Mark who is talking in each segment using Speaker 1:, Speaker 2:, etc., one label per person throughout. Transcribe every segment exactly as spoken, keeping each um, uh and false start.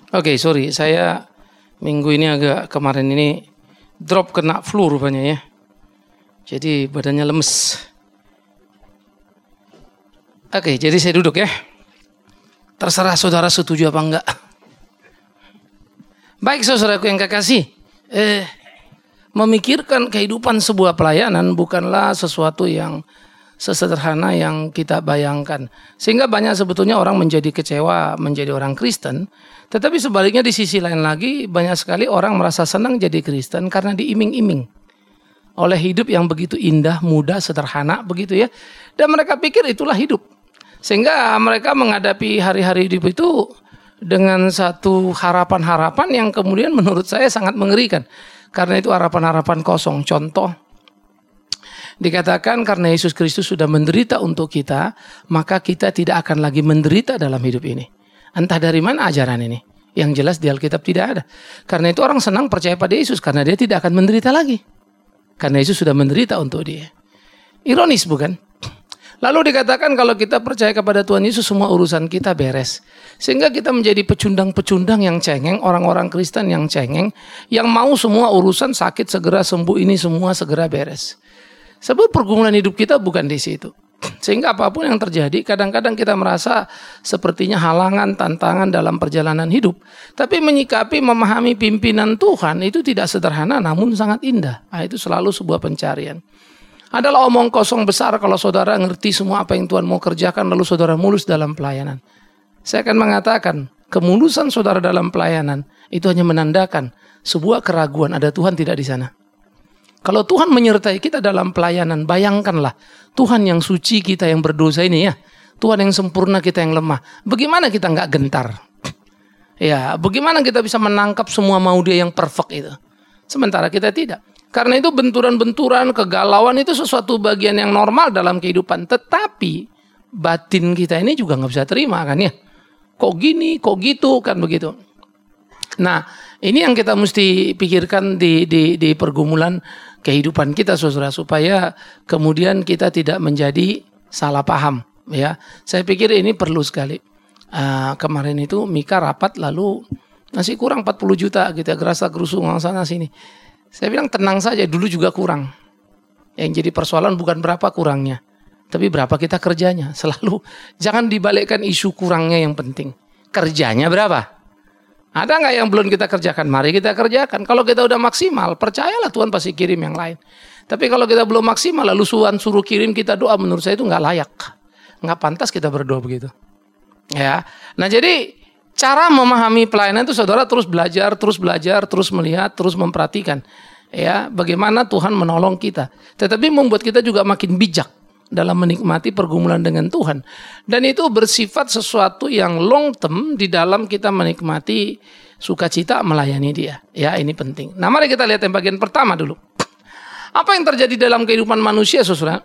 Speaker 1: Oke, okay, sorry, saya minggu ini agak kemarin ini drop kena flu rupanya ya. Jadi badannya lemes. Oke, okay, jadi saya duduk ya. Terserah saudara setuju apa enggak. Baik saudaraku yang kekasih, eh, memikirkan kehidupan sebuah pelayanan bukanlah sesuatu yang sesederhana yang kita bayangkan. Sehingga banyak sebetulnya orang menjadi kecewa menjadi orang Kristen. Tetapi sebaliknya di sisi lain lagi banyak sekali orang merasa senang jadi Kristen karena diiming-iming oleh hidup yang begitu indah, mudah, sederhana begitu ya. Dan mereka pikir itulah hidup. Sehingga mereka menghadapi hari-hari hidup itu dengan satu harapan-harapan yang kemudian menurut saya sangat mengerikan. Karena itu harapan-harapan kosong. Contoh, dikatakan karena Yesus Kristus sudah menderita untuk kita, maka kita tidak akan lagi menderita dalam hidup ini. Entah dari mana ajaran ini. Yang jelas di Alkitab tidak ada. Karena itu orang senang percaya pada Yesus karena dia tidak akan menderita lagi. Karena Yesus sudah menderita untuk dia. Ironis bukan? Lalu dikatakan kalau kita percaya kepada Tuhan Yesus semua urusan kita beres. Sehingga kita menjadi pecundang-pecundang yang cengeng, orang-orang Kristen yang cengeng, yang mau semua urusan sakit segera sembuh, ini semua segera beres. Sebab pergumulan hidup kita bukan di situ. Sehingga apapun yang terjadi, kadang-kadang kita merasa sepertinya halangan, tantangan dalam perjalanan hidup. Tapi menyikapi, memahami pimpinan Tuhan itu tidak sederhana, namun sangat indah. Nah, itu selalu sebuah pencarian. Adalah omong kosong besar kalau saudara ngerti semua apa yang Tuhan mau kerjakan, lalu saudara mulus dalam pelayanan. Saya akan mengatakan, kemulusan saudara dalam pelayanan itu hanya menandakan sebuah keraguan ada Tuhan tidak di sana. Kalau Tuhan menyertai kita dalam pelayanan, bayangkanlah Tuhan yang suci kita yang berdosa ini ya. Tuhan yang sempurna kita yang lemah. Bagaimana kita nggak gentar? Ya, bagaimana kita bisa menangkap semua mau dia yang perfect itu? Sementara kita tidak. Karena itu benturan-benturan, kegalauan itu sesuatu bagian yang normal dalam kehidupan. Tetapi batin kita ini juga nggak bisa terima kan ya. Kok gini, kok gitu kan begitu. Nah, ini yang kita mesti pikirkan di, di, di pergumulan kehidupan kita saudara. Supaya kemudian kita tidak menjadi salah paham. Ya, saya pikir ini perlu sekali. Uh, kemarin itu Mika rapat lalu masih kurang empat puluh juta gitu ya. Gerasa gerusung sana sini. Saya bilang tenang saja, dulu juga kurang. Yang jadi persoalan bukan berapa kurangnya, tapi berapa kita kerjanya. Selalu jangan dibalikkan isu kurangnya yang penting. Kerjanya berapa? Ada nggak yang belum kita kerjakan? Mari kita kerjakan. Kalau kita udah maksimal, percayalah Tuhan pasti kirim yang lain. Tapi kalau kita belum maksimal, lalu Tuhan suruh kirim kita doa, menurut saya itu nggak layak. Nggak pantas kita berdoa begitu. Ya, nah jadi cara memahami pelayanan itu saudara terus belajar, terus belajar, terus melihat, terus memperhatikan. Ya, bagaimana Tuhan menolong kita. Tetapi membuat kita juga makin bijak dalam menikmati pergumulan dengan Tuhan. Dan itu bersifat sesuatu yang long term di dalam kita menikmati sukacita melayani dia. Ya, ini penting. Nah, mari kita lihat yang bagian pertama dulu. Apa yang terjadi dalam kehidupan manusia, saudara?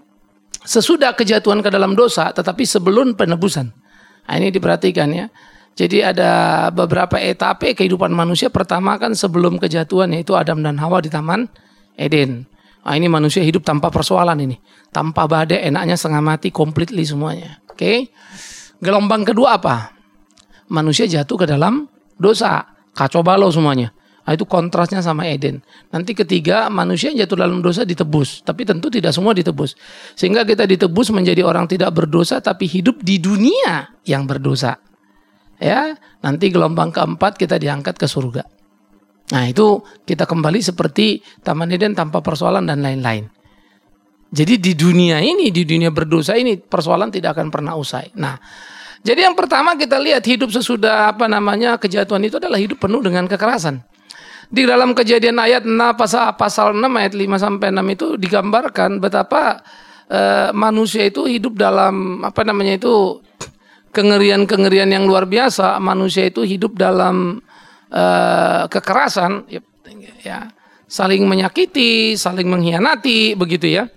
Speaker 1: Sesudah kejatuhan ke dalam dosa, tetapi sebelum penebusan. Nah, ini diperhatikan ya. Jadi ada beberapa etape kehidupan manusia. Pertama kan sebelum kejatuhan, yaitu Adam dan Hawa di Taman Eden. Nah, ini manusia hidup tanpa persoalan ini. Tanpa badai, enaknya setengah mati, completely semuanya. Oke. Okay? Gelombang kedua apa? Manusia jatuh ke dalam dosa. Kacau balau semuanya. Nah, itu kontrasnya sama Eden. Nanti ketiga, manusia yang jatuh dalam dosa ditebus. Tapi tentu tidak semua ditebus. Sehingga kita ditebus menjadi orang tidak berdosa, tapi hidup di dunia yang berdosa. Ya, nanti gelombang keempat kita diangkat ke surga. Nah, itu kita kembali seperti Taman Eden tanpa persoalan dan lain-lain. Jadi di dunia ini, di dunia berdosa ini persoalan tidak akan pernah usai. Nah, jadi yang pertama kita lihat hidup sesudah apa namanya kejatuhan itu adalah hidup penuh dengan kekerasan. Di dalam Kejadian ayat enam pasal pasal enam ayat lima sampai enam itu digambarkan betapa uh, manusia itu hidup dalam apa namanya itu kengerian-kengerian yang luar biasa. Manusia itu hidup dalam uh, kekerasan, ya, ya, saling menyakiti, saling mengkhianati, begitu ya.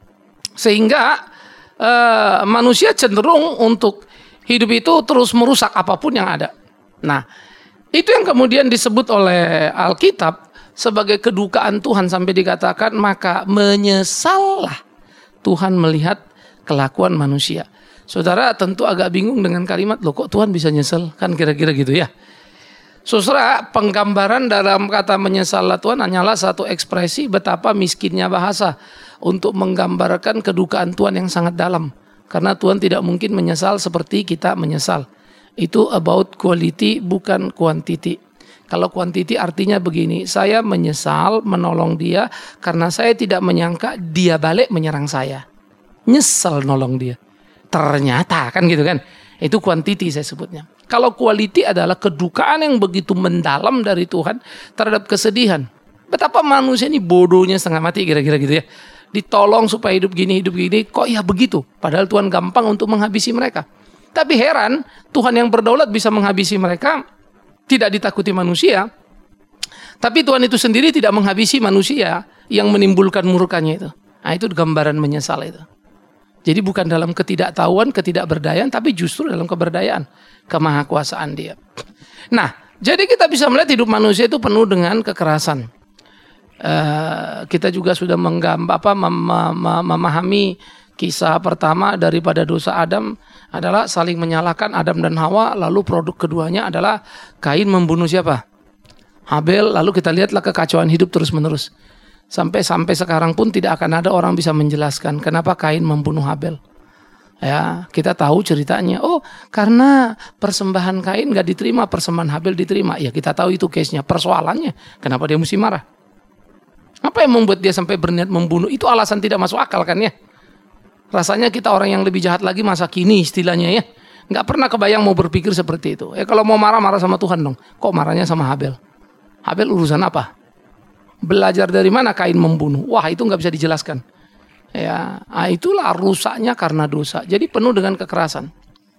Speaker 1: Sehingga uh, manusia cenderung untuk hidup itu terus merusak apapun yang ada. Nah, itu yang kemudian disebut oleh Alkitab sebagai kedukaan Tuhan sampai dikatakan maka menyesallah Tuhan melihat kelakuan manusia. Saudara tentu agak bingung dengan kalimat, loh kok Tuhan bisa nyesel? Kan kira-kira gitu ya. Saudara, penggambaran dalam kata menyesallah Tuhan hanyalah satu ekspresi betapa miskinnya bahasa untuk menggambarkan kedukaan Tuhan yang sangat dalam. Karena Tuhan tidak mungkin menyesal seperti kita menyesal. Itu about quality bukan quantity. Kalau quantity artinya begini, saya menyesal menolong dia karena saya tidak menyangka dia balik menyerang saya. Nyesel nolong dia. Ternyata kan gitu kan. Itu quantity saya sebutnya. Kalau quality adalah kedukaan yang begitu mendalam dari Tuhan terhadap kesedihan. Betapa manusia ini bodohnya setengah mati kira-kira gitu ya. Ditolong supaya hidup gini, hidup gini, kok ya begitu. Padahal Tuhan gampang untuk menghabisi mereka. Tapi heran, Tuhan yang berdaulat bisa menghabisi mereka, tidak ditakuti manusia. Tapi Tuhan itu sendiri tidak menghabisi manusia yang menimbulkan murkanya itu. Nah, itu gambaran menyesal itu. Jadi bukan dalam ketidaktahuan, ketidakberdayaan, tapi justru dalam keberdayaan, kemahakuasaan dia. Nah, jadi kita bisa melihat hidup manusia itu penuh dengan kekerasan. Uh, kita juga sudah menggambar, apa, mem- mem- memahami kisah pertama daripada dosa Adam adalah saling menyalahkan Adam dan Hawa. Lalu produk keduanya adalah Kain membunuh siapa? Habel. Lalu kita lihatlah kekacauan hidup terus menerus. Sampai sampai sekarang pun tidak akan ada orang bisa menjelaskan kenapa Kain membunuh Habel. Ya, kita tahu ceritanya. Oh, karena persembahan Kain gak diterima, persembahan Habel diterima. Ya, kita tahu itu case-nya. Persoalannya, kenapa dia mesti marah? Apa yang membuat dia sampai berniat membunuh? Itu alasan tidak masuk akal kan ya? Rasanya kita orang yang lebih jahat lagi masa kini istilahnya ya. Gak pernah kebayang mau berpikir seperti itu. Ya kalau mau marah-marah sama Tuhan dong. Kok marahnya sama Habel? Habel urusan apa? Belajar dari mana Kain membunuh? Wah, itu gak bisa dijelaskan. Ya, nah itulah rusaknya karena dosa. Jadi penuh dengan kekerasan.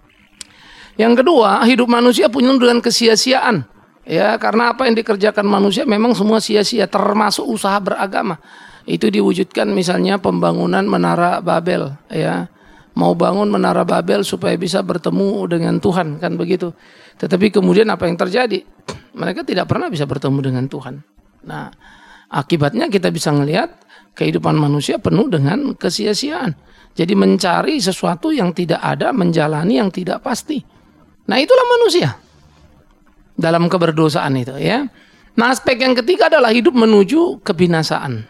Speaker 1: Yang kedua, hidup manusia penuh dengan kesia-siaan. Ya, karena apa yang dikerjakan manusia memang semua sia-sia, termasuk usaha beragama. Itu diwujudkan misalnya pembangunan Menara Babel, ya. Mau bangun Menara Babel supaya bisa bertemu dengan Tuhan, kan begitu. Tetapi kemudian apa yang terjadi? Mereka tidak pernah bisa bertemu dengan Tuhan. Nah, akibatnya kita bisa melihat kehidupan manusia penuh dengan kesia-siaan. Jadi mencari sesuatu yang tidak ada, menjalani yang tidak pasti. Nah, itulah manusia dalam keberdosaan itu ya. Nah, aspek yang ketiga adalah hidup menuju kebinasaan.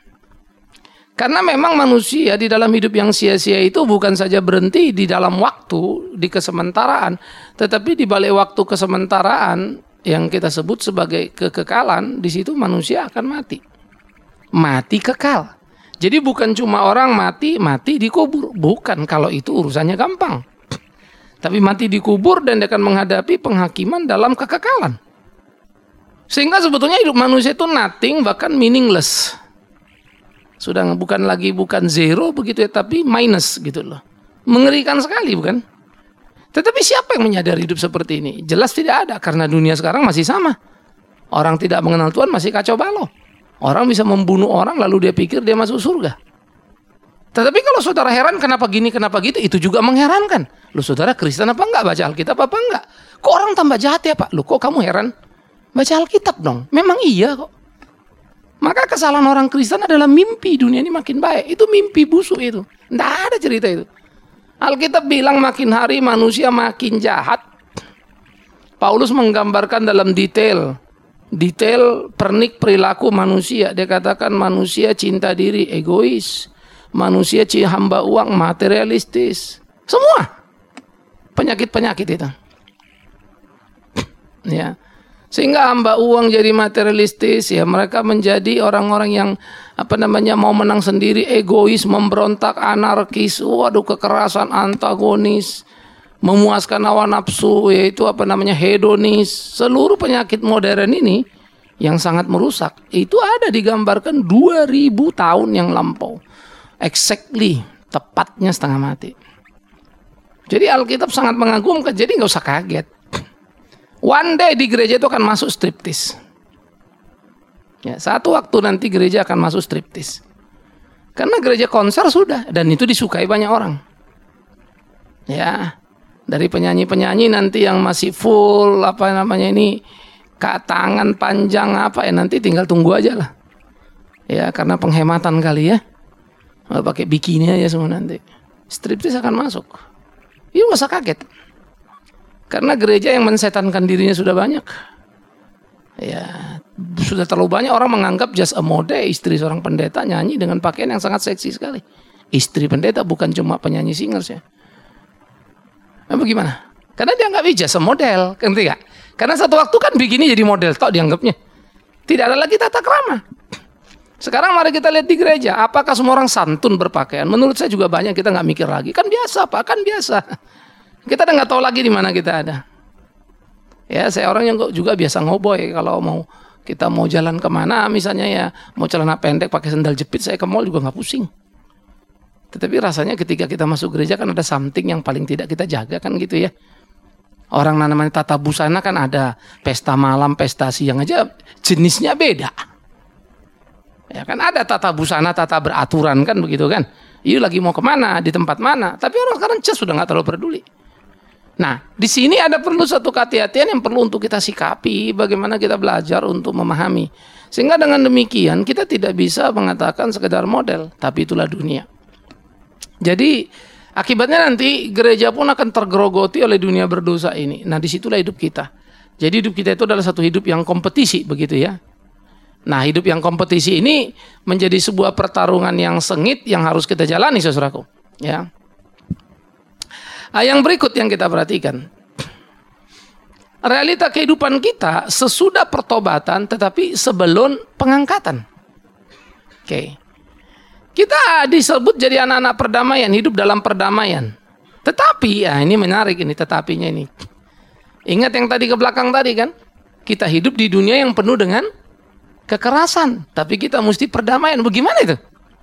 Speaker 1: Karena memang manusia di dalam hidup yang sia-sia itu bukan saja berhenti di dalam waktu, di kesementaraan, tetapi di balik waktu kesementaraan yang kita sebut sebagai kekekalan, di situ manusia akan mati. Mati kekal. Jadi bukan cuma orang mati, mati dikubur. Bukan, kalau itu urusannya gampang. Tapi mati dikubur dan dia akan menghadapi penghakiman dalam kekekalan. Sehingga sebetulnya hidup manusia itu nothing, bahkan meaningless. Sudah bukan lagi bukan zero begitu ya, tapi minus gitu loh. Mengerikan sekali bukan? Tetapi siapa yang menyadari hidup seperti ini? Jelas tidak ada, karena dunia sekarang masih sama. Orang tidak mengenal Tuhan masih kacau balau. Orang bisa membunuh orang lalu dia pikir dia masuk surga. Tetapi kalau saudara heran kenapa gini, kenapa gitu, itu juga mengherankan. Lu saudara Kristen apa enggak? Baca Alkitab apa enggak? Kok orang tambah jahat ya Pak? Lu kok kamu heran? Baca Alkitab dong. Memang iya kok. Maka kesalahan orang Kristen adalah mimpi dunia ini makin baik. Itu mimpi busuk itu. Nggak ada cerita itu. Alkitab bilang makin hari manusia makin jahat. Paulus menggambarkan dalam detail. Detail pernik perilaku manusia. Dia katakan manusia cinta diri, egois. Manusia hamba uang, materialistis. Semua penyakit-penyakit itu. Ya. Sehingga hamba uang jadi materialistis, ya mereka menjadi orang-orang yang apa namanya mau menang sendiri, egois, memberontak, anarkis, waduh kekerasan, antagonis, memuaskan hawa nafsu, yaitu apa namanya hedonis. Seluruh penyakit modern ini yang sangat merusak itu ada digambarkan dua ribu tahun yang lampau. Exactly, tepatnya setengah mati. Jadi Alkitab sangat mengagumkan, jadi nggak usah kaget. One day di gereja itu akan masuk striptis. Ya, satu waktu nanti gereja akan masuk striptis. Karena gereja konser sudah, dan itu disukai banyak orang. Ya, dari penyanyi-penyanyi nanti yang masih full apa namanya ini, tangan panjang apa ya, nanti tinggal tunggu aja lah. Ya, karena penghematan kali ya. Pakai bikini aja semua nanti. Striptis akan masuk. Iya, nggak usah kaget. Karena gereja yang mensetankan dirinya sudah banyak. Ya, sudah terlalu banyak orang menganggap just a mode, istri seorang pendeta nyanyi dengan pakaian yang sangat seksi sekali. Istri pendeta bukan cuma penyanyi singers ya. Nah, bagaimana? Karena dia nggak just a model, ngerti nggak? Karena satu waktu kan bikini jadi model, tok dianggapnya. Tidak ada lagi tata krama. Sekarang mari kita lihat di gereja, apakah semua orang santun berpakaian? Menurut saya juga banyak kita nggak mikir lagi. Kan biasa, Pak, kan biasa. Kita udah nggak tahu lagi di mana kita ada. Ya, saya orang yang juga biasa ngoboy kalau mau kita mau jalan kemana, misalnya ya mau celana pendek pakai sandal jepit, saya ke mall juga nggak pusing. Tetapi rasanya ketika kita masuk gereja kan ada something yang paling tidak kita jaga kan gitu ya. Orang namanya tata busana kan ada pesta malam, pesta siang aja jenisnya beda. Ya kan ada tata busana, tata beraturan kan begitu kan. Iya lagi mau kemana, di tempat mana. Tapi orang sekarang just sudah nggak terlalu peduli. Nah, di sini ada perlu satu kehati-hatian yang perlu untuk kita sikapi, bagaimana kita belajar untuk memahami. Sehingga dengan demikian kita tidak bisa mengatakan sekedar model, tapi itulah dunia. Jadi akibatnya nanti gereja pun akan tergerogoti oleh dunia berdosa ini. Nah, disitulah hidup kita. Jadi hidup kita itu adalah satu hidup yang kompetisi, begitu ya. Nah, hidup yang kompetisi ini menjadi sebuah pertarungan yang sengit yang harus kita jalani, saudaraku. Ya. Nah, yang berikut yang kita perhatikan. Realita kehidupan kita sesudah pertobatan tetapi sebelum pengangkatan. Oke. Kita disebut jadi anak-anak perdamaian, hidup dalam perdamaian. Tetapi, ya ini menarik ini tetapinya ini. Ingat yang tadi ke belakang tadi kan? Kita hidup di dunia yang penuh dengan kekerasan, tapi kita mesti perdamaian. Bagaimana itu?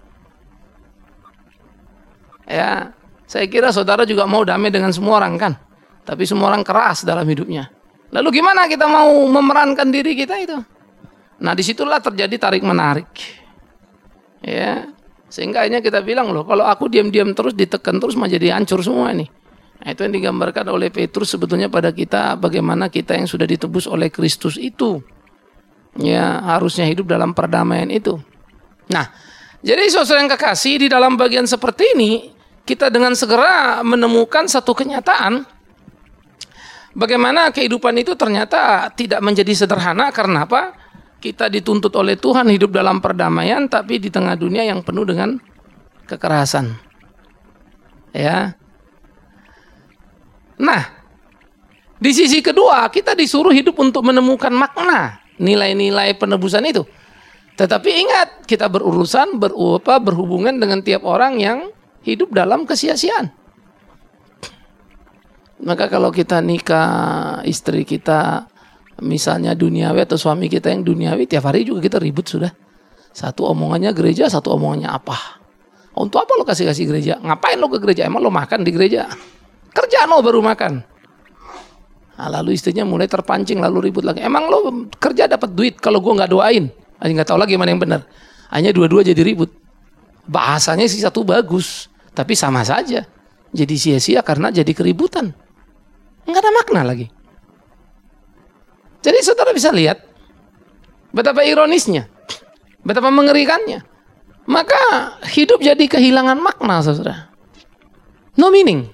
Speaker 1: Ya, saya kira saudara juga mau damai dengan semua orang kan? Tapi semua orang keras dalam hidupnya. Lalu gimana kita mau memerankan diri kita itu? Nah, disitulah terjadi tarik menarik. Ya, sehingga akhirnya kita bilang loh, kalau aku diam-diam terus ditekan terus mah jadi hancur semua nih. Nah, itu yang digambarkan oleh Petrus sebetulnya pada kita, bagaimana kita yang sudah ditebus oleh Kristus itu, ya harusnya hidup dalam perdamaian itu. Nah, jadi saudara yang kekasih, di dalam bagian seperti ini kita dengan segera menemukan satu kenyataan, bagaimana kehidupan itu ternyata tidak menjadi sederhana. Karena apa? Kita dituntut oleh Tuhan hidup dalam perdamaian, tapi di tengah dunia yang penuh dengan kekerasan. Ya. Nah, di sisi kedua kita disuruh hidup untuk menemukan makna nilai-nilai penebusan itu. Tetapi ingat, kita berurusan berupa berhubungan dengan tiap orang yang hidup dalam kesia-siaan. Maka kalau kita nikah, istri kita misalnya duniawi atau suami kita yang duniawi, tiap hari juga kita ribut sudah. Satu omongannya gereja, satu omongannya apa? Untuk apa lo kasih-kasih gereja? Ngapain lo ke gereja? Emang lo makan di gereja? Kerjaan lo baru makan. Nah, lalu istrinya mulai terpancing, lalu ribut lagi. Emang lo kerja dapat duit kalau gue nggak doain? Aja nggak tahu lagi mana yang benar. Hanya dua-dua jadi ribut. Bahasanya sih satu bagus, tapi sama saja. Jadi sia-sia karena jadi keributan. Nggak ada makna lagi. Jadi saudara bisa lihat betapa ironisnya, betapa mengerikannya. Maka hidup jadi kehilangan makna, saudara. No meaning.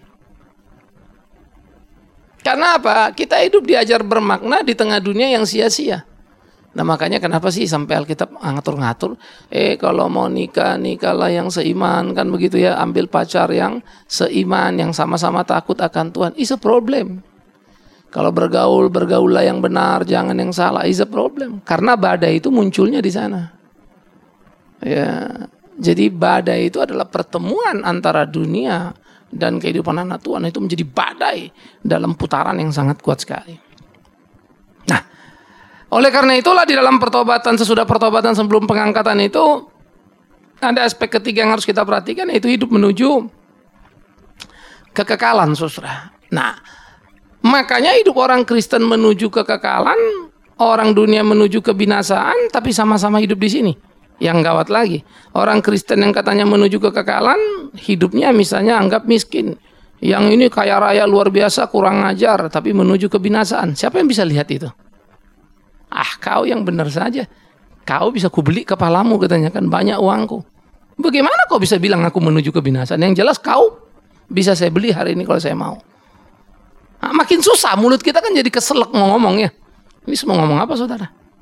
Speaker 1: Karena apa? Kita hidup diajar bermakna di tengah dunia yang sia-sia. Nah, makanya kenapa sih sampai Alkitab ngatur-ngatur, eh kalau mau nikah, nikahlah yang seiman, kan begitu ya, ambil pacar yang seiman, yang sama-sama takut akan Tuhan. It's a problem. Kalau bergaul, bergaulah yang benar, jangan yang salah. Is a problem. Karena badai itu munculnya di sana. Ya, jadi badai itu adalah pertemuan antara dunia dan kehidupan anak Tuhan. Itu menjadi badai dalam putaran yang sangat kuat sekali. Nah, oleh karena itulah di dalam pertobatan, sesudah pertobatan sebelum pengangkatan itu, ada aspek ketiga yang harus kita perhatikan, yaitu hidup menuju kekekalan, saudara. Nah, makanya hidup orang Kristen menuju kekekalan, orang dunia menuju kebinasaan, tapi sama-sama hidup di sini. Yang gawat lagi, orang Kristen yang katanya menuju kekekalan, hidupnya misalnya anggap miskin. Yang ini kaya raya luar biasa, kurang ajar, tapi menuju kebinasaan. Siapa yang bisa lihat itu? Ah, kau yang benar saja. Kau bisa kubeli kepalamu, katanya kan, banyak uangku. Bagaimana kau bisa bilang aku menuju kebinasaan? Yang jelas kau bisa saya beli hari ini kalau saya mau. Nah, makin susah, mulut kita kan jadi keselak mau ngomong ya. Ini semua ngomong apa, saudara?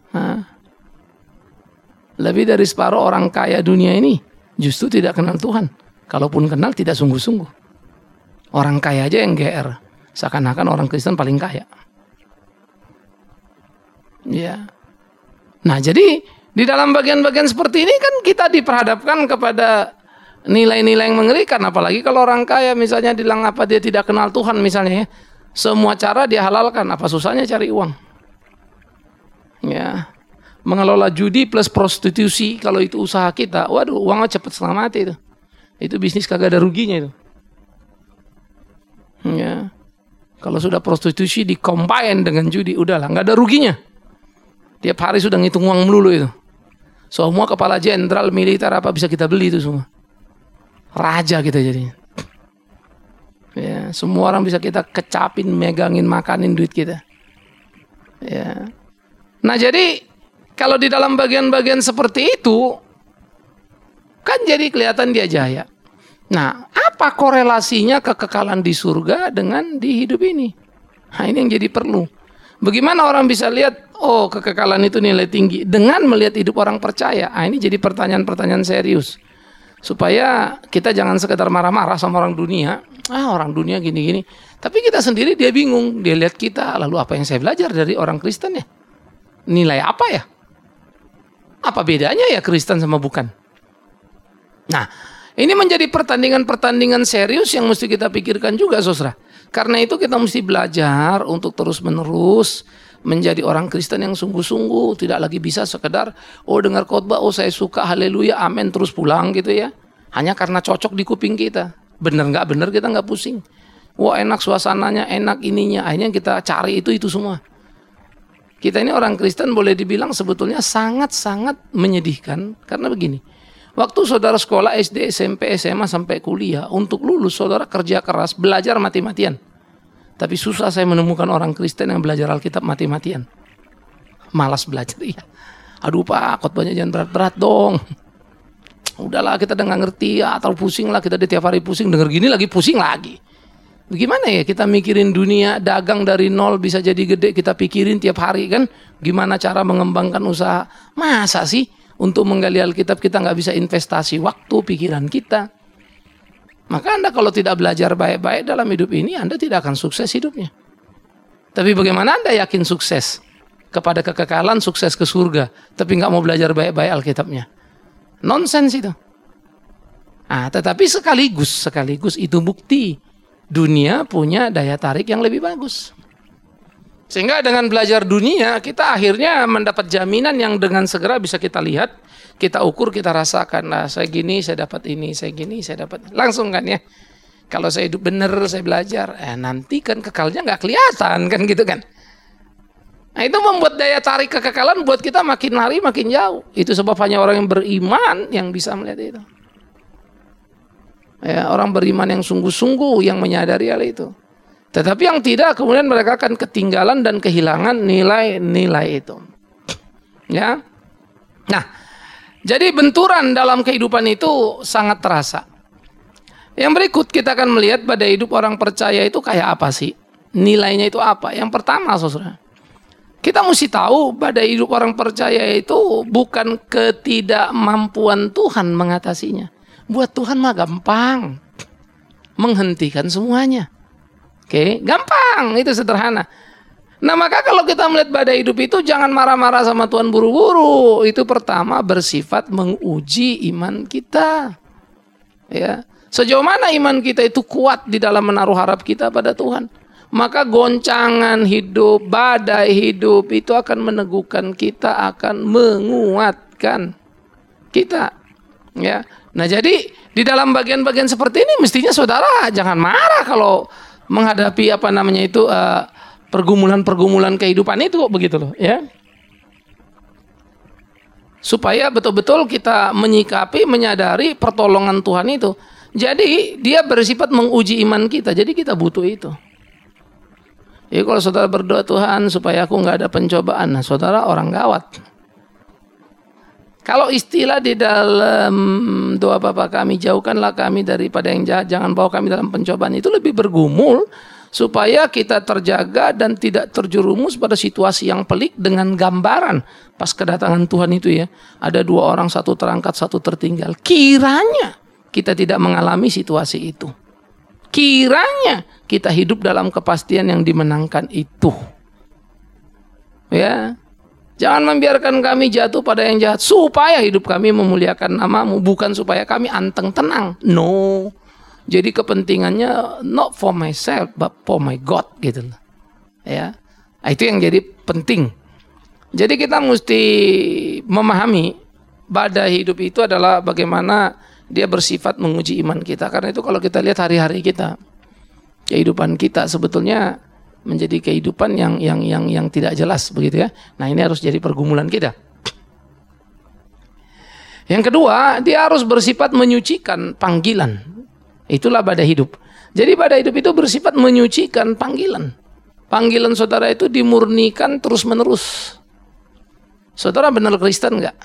Speaker 1: Nah, lebih dari separuh orang kaya dunia ini justru tidak kenal Tuhan. Kalaupun kenal tidak sungguh-sungguh. Orang kaya aja yang G R. Seakan-akan orang Kristen paling kaya. Ya. Nah, jadi di dalam bagian-bagian seperti ini kan kita diperhadapkan kepada nilai-nilai yang mengerikan. Apalagi kalau orang kaya misalnya bilang apa dia tidak kenal Tuhan misalnya ya. Semua cara dia halalkan. Apa susahnya cari uang? Ya. Mengelola judi plus prostitusi, kalau itu usaha kita, waduh uangnya cepat setengah mati itu. Itu bisnis kagak ada ruginya itu. Ya. Kalau sudah prostitusi dikombine dengan judi, udahlah nggak ada ruginya. Tiap hari sudah ngitung uang melulu itu. Semua kepala jenderal militer apa bisa kita beli itu semua. Raja kita jadi. Ya, semua orang bisa kita kecapin, megangin, makanin duit kita. Ya. Nah jadi kalau di dalam bagian-bagian seperti itu, kan jadi kelihatan dia jaya. Nah, apa korelasinya kekekalan di surga dengan di hidup ini? Nah, ini yang jadi perlu. Bagaimana orang bisa lihat, oh kekekalan itu nilai tinggi, dengan melihat hidup orang percaya? Nah, ini jadi pertanyaan-pertanyaan serius. Supaya kita jangan sekedar marah-marah sama orang dunia. Ah, orang dunia gini-gini. Tapi kita sendiri dia bingung. Dia lihat kita, lalu apa yang saya belajar dari orang Kristen ya? Nilai apa ya? Apa bedanya ya Kristen sama bukan? Nah, ini menjadi pertandingan-pertandingan serius yang mesti kita pikirkan juga, saudara. Karena itu kita mesti belajar untuk terus-menerus menjadi orang Kristen yang sungguh-sungguh. Tidak lagi bisa sekedar, oh dengar khotbah, oh saya suka, haleluya, amin, terus pulang gitu ya. Hanya karena cocok di kuping kita. Bener nggak bener kita nggak pusing. Wah enak suasananya, enak ininya. Akhirnya kita cari itu, itu semua. Kita ini orang Kristen boleh dibilang sebetulnya sangat-sangat menyedihkan. Karena begini, waktu saudara sekolah S D, S M P, S M A sampai kuliah, untuk lulus saudara kerja keras, belajar mati-matian. Tapi susah saya menemukan orang Kristen yang belajar Alkitab mati-matian. Malas belajar, iya. Aduh Pak, khotbahnya jangan berat-berat dong. Udahlah kita udah gak ngerti ya, atau pusing lah, kita di tiap hari pusing, denger gini lagi pusing lagi. Bagaimana ya kita mikirin dunia dagang dari nol bisa jadi gede, kita pikirin tiap hari kan gimana cara mengembangkan usaha. Masa sih untuk menggali Alkitab kita nggak bisa investasi waktu, pikiran kita. Maka Anda kalau tidak belajar baik-baik dalam hidup ini, Anda tidak akan sukses hidupnya. Tapi bagaimana Anda yakin sukses kepada kekekalan, sukses ke surga, tapi nggak mau belajar baik-baik Alkitabnya? Nonsens itu. Ah, tetapi sekaligus sekaligus itu bukti dunia punya daya tarik yang lebih bagus. Sehingga dengan belajar dunia, kita akhirnya mendapat jaminan yang dengan segera bisa kita lihat, kita ukur, kita rasakan. Nah, saya gini, saya dapat ini, saya gini, saya dapat. Langsung kan ya. Kalau saya hidup benar, saya belajar. Eh, nanti kan kekalnya nggak kelihatan kan gitu kan. Nah, itu membuat daya tarik kekekalan buat kita makin hari makin jauh. Itu sebab hanya orang yang beriman yang bisa melihat itu. Ya, orang beriman yang sungguh-sungguh yang menyadari hal itu. Tetapi yang tidak, kemudian mereka akan ketinggalan dan kehilangan nilai-nilai itu. Ya. Nah, jadi benturan dalam kehidupan itu sangat terasa. Yang berikut kita akan melihat pada hidup orang percaya itu kayak apa sih? Nilainya itu apa? Yang pertama, saudara, kita mesti tahu pada hidup orang percaya itu bukan ketidakmampuan Tuhan mengatasinya. Buat Tuhan mah gampang menghentikan semuanya. Oke, gampang, itu sederhana. Nah, maka kalau kita melihat badai hidup itu jangan marah-marah sama Tuhan buru-buru. Itu pertama bersifat menguji iman kita. Ya, sejauh mana iman kita itu kuat di dalam menaruh harap kita pada Tuhan. Maka goncangan hidup, badai hidup itu akan meneguhkan kita, akan menguatkan kita. Ya. Nah, jadi di dalam bagian-bagian seperti ini mestinya saudara jangan marah kalau menghadapi apa namanya itu uh, pergumulan-pergumulan kehidupan itu, begitu loh, ya. Supaya betul-betul kita menyikapi, menyadari pertolongan Tuhan itu. Jadi dia bersifat menguji iman kita. Jadi kita butuh itu. Jadi kalau saudara berdoa, Tuhan supaya aku nggak ada pencobaan, nah saudara orang gawat. Kalau istilah di dalam doa Bapa kami, jauhkanlah kami daripada yang jahat, jangan bawa kami dalam pencobaan, itu lebih bergumul supaya kita terjaga dan tidak terjerumus pada situasi yang pelik dengan gambaran pas kedatangan Tuhan itu ya. Ada dua orang, satu terangkat, satu tertinggal. Kiranya kita tidak mengalami situasi itu. Kiranya kita hidup dalam kepastian yang dimenangkan itu. Ya. Jangan membiarkan kami jatuh pada yang jahat supaya hidup kami memuliakan namamu, bukan supaya kami anteng tenang. No. Jadi kepentingannya not for myself but for my God gitu loh. Ya. Itu yang jadi penting. Jadi kita mesti memahami badai hidup itu adalah bagaimana dia bersifat menguji iman kita. Karena itu kalau kita lihat hari-hari kita, kehidupan kita sebetulnya menjadi kehidupan yang yang yang yang tidak jelas begitu ya. Nah, ini harus jadi pergumulan kita. Yang kedua, dia harus bersifat menyucikan panggilan. Itulah badai hidup. Jadi badai hidup itu bersifat menyucikan panggilan. Panggilan saudara itu dimurnikan terus-menerus. Saudara benar Kristen enggak?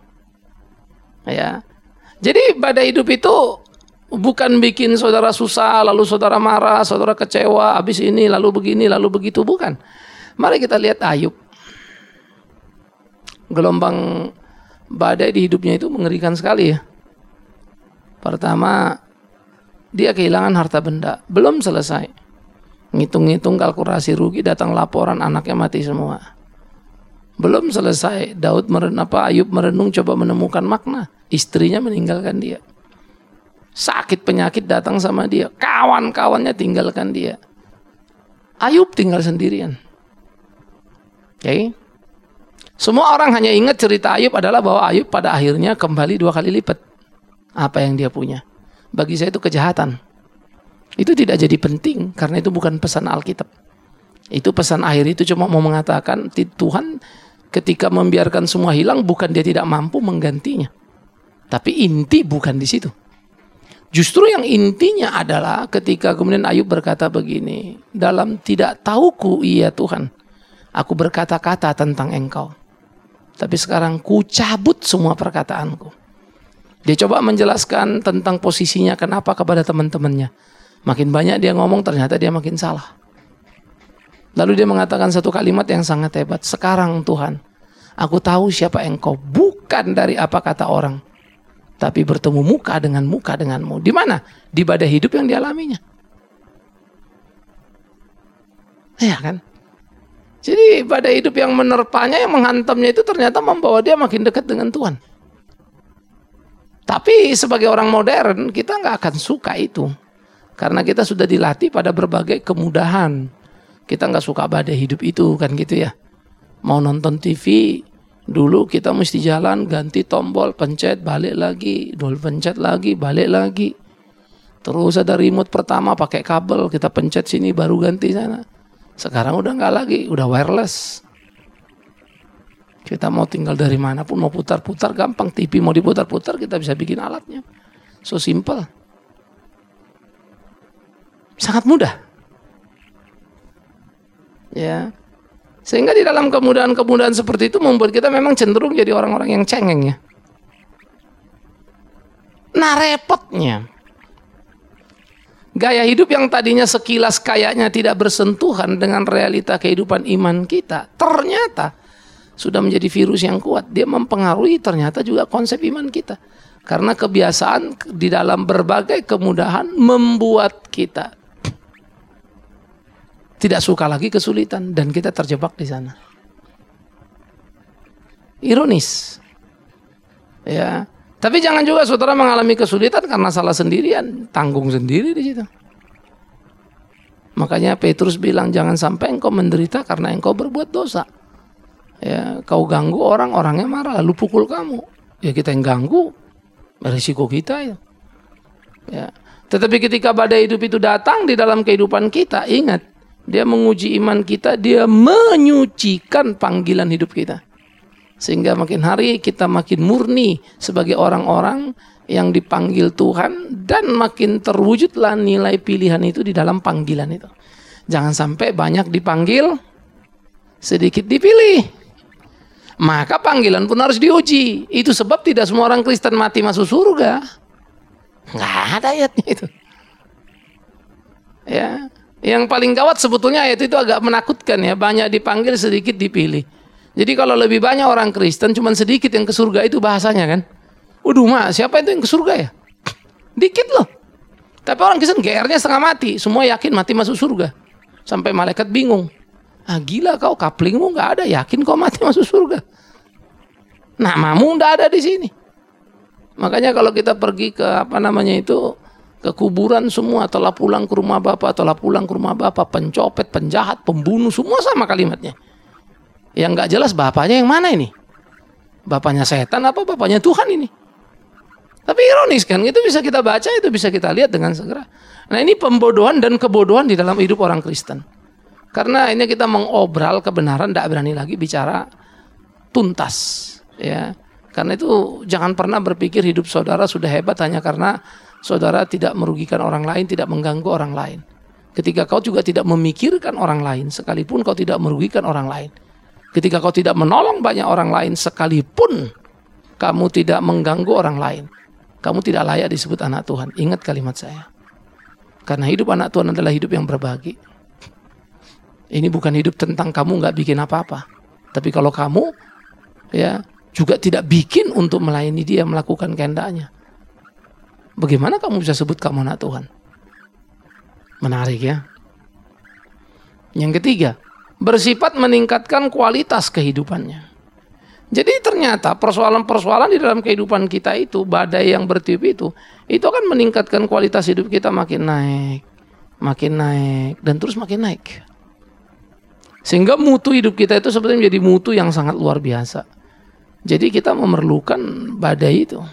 Speaker 1: Ya. Jadi badai hidup itu bukan bikin saudara susah, lalu saudara marah, saudara kecewa, habis ini, lalu begini, lalu begitu. Bukan. Mari kita lihat Ayub. Gelombang badai di hidupnya itu mengerikan sekali ya. Pertama, dia kehilangan harta benda. Belum selesai. Ngitung-ngitung kalkulasi rugi, datang laporan anaknya mati semua. Belum selesai. Daud merenung, apa, Ayub merenung coba menemukan makna. Istrinya meninggalkan dia. Sakit penyakit datang sama dia. Kawan-kawannya tinggalkan dia. Ayub tinggal sendirian. Oke. Okay. Semua orang hanya ingat cerita Ayub adalah bahwa Ayub pada akhirnya kembali dua kali lipat apa yang dia punya. Bagi saya itu kejahatan. Itu tidak jadi penting karena itu bukan pesan Alkitab. Itu pesan akhir itu cuma mau mengatakan Tuhan ketika membiarkan semua hilang bukan dia tidak mampu menggantinya. Tapi inti bukan di situ. Justru yang intinya adalah ketika kemudian Ayub berkata begini, dalam tidak tahuku iya Tuhan, aku berkata-kata tentang Engkau. Tapi sekarang ku cabut semua perkataanku. Dia coba menjelaskan tentang posisinya kenapa kepada teman-temannya. Makin banyak dia ngomong ternyata dia makin salah. Lalu dia mengatakan satu kalimat yang sangat hebat. Sekarang Tuhan, aku tahu siapa Engkau bukan dari apa kata orang. Tapi bertemu muka dengan muka denganmu. Di mana? Di badai hidup yang dialaminya. Ya kan? Jadi badai hidup yang menerpanya, yang menghantamnya itu ternyata membawa dia makin dekat dengan Tuhan. Tapi sebagai orang modern, kita nggak akan suka itu. Karena kita sudah dilatih pada berbagai kemudahan. Kita nggak suka badai hidup itu, kan gitu ya. Mau nonton T V, dulu kita mesti jalan, ganti tombol, pencet, balik lagi, dol pencet lagi, balik lagi. Terus ada remote pertama pakai kabel, kita pencet sini baru ganti sana. Sekarang udah nggak lagi, udah wireless. Kita mau tinggal dari mana pun, mau putar-putar gampang. T V mau diputar-putar, kita bisa bikin alatnya. So simple. Sangat mudah. Ya. Sehingga di dalam kemudahan-kemudahan seperti itu membuat kita memang cenderung jadi orang-orang yang cengeng ya. Nah repotnya, gaya hidup yang tadinya sekilas kayaknya tidak bersentuhan dengan realita kehidupan iman kita, ternyata sudah menjadi virus yang kuat. Dia mempengaruhi ternyata juga konsep iman kita. Karena kebiasaan di dalam berbagai kemudahan membuat kita tidak suka lagi kesulitan dan kita terjebak di sana. Ironis. Ya. Tapi jangan juga saudara mengalami kesulitan karena salah sendirian, tanggung sendiri di situ. Makanya Petrus bilang jangan sampai engkau menderita karena engkau berbuat dosa. Ya, kau ganggu orang, orangnya marah lalu pukul kamu. Ya kita yang ganggu, risiko kita ya. Ya. Tetapi ketika badai hidup itu datang di dalam kehidupan kita, ingat, dia menguji iman kita, dia menyucikan panggilan hidup kita. Sehingga makin hari kita makin murni sebagai orang-orang yang dipanggil Tuhan dan makin terwujudlah nilai pilihan itu di dalam panggilan itu. Jangan sampai banyak dipanggil, sedikit dipilih. Maka panggilan pun harus diuji. Itu sebab tidak semua orang Kristen mati masuk surga. Nggak ada ayatnya itu. Ya. Yang paling gawat sebetulnya ayat itu agak menakutkan ya. Banyak dipanggil, sedikit dipilih. Jadi kalau lebih banyak orang Kristen, cuman sedikit yang ke surga itu bahasanya kan. Waduh mak, siapa itu yang ke surga ya? Dikit loh. Tapi orang Kristen G R-nya setengah mati. Semua yakin mati masuk surga. Sampai malaikat bingung. Ah gila kau, kaplingmu gak ada. Yakin kau mati masuk surga? Namamu gak ada di sini. Makanya kalau kita pergi ke apa namanya itu, ke kuburan semua, telah pulang ke rumah bapak, telah pulang ke rumah bapak, pencopet, penjahat, pembunuh, semua sama kalimatnya. Yang gak jelas bapaknya yang mana ini? Bapaknya setan apa bapaknya Tuhan ini? Tapi ironis kan, itu bisa kita baca, itu bisa kita lihat dengan segera. Nah ini pembodohan dan kebodohan di dalam hidup orang Kristen. Karena ini kita mengobral kebenaran, tidak berani lagi bicara tuntas. Ya, karena itu jangan pernah berpikir hidup saudara sudah hebat hanya karena saudara tidak merugikan orang lain, tidak mengganggu orang lain. Ketika kau juga tidak memikirkan orang lain, sekalipun kau tidak merugikan orang lain. Ketika kau tidak menolong banyak orang lain, sekalipun kamu tidak mengganggu orang lain, kamu tidak layak disebut anak Tuhan. Ingat kalimat saya. Karena hidup anak Tuhan adalah hidup yang berbagi. Ini bukan hidup tentang kamu nggak bikin apa-apa. Tapi kalau kamu ya juga tidak bikin untuk melayani dia, melakukan kehendaknya, bagaimana kamu bisa sebut kamu anak Tuhan? Menarik ya. Yang ketiga, bersifat meningkatkan kualitas kehidupannya. Jadi ternyata persoalan-persoalan di dalam kehidupan kita itu, badai yang bertiup itu, itu akan meningkatkan kualitas hidup kita makin naik, makin naik, dan terus makin naik. Sehingga mutu hidup kita itu sebetulnya menjadi mutu yang sangat luar biasa. Jadi kita memerlukan badai itu.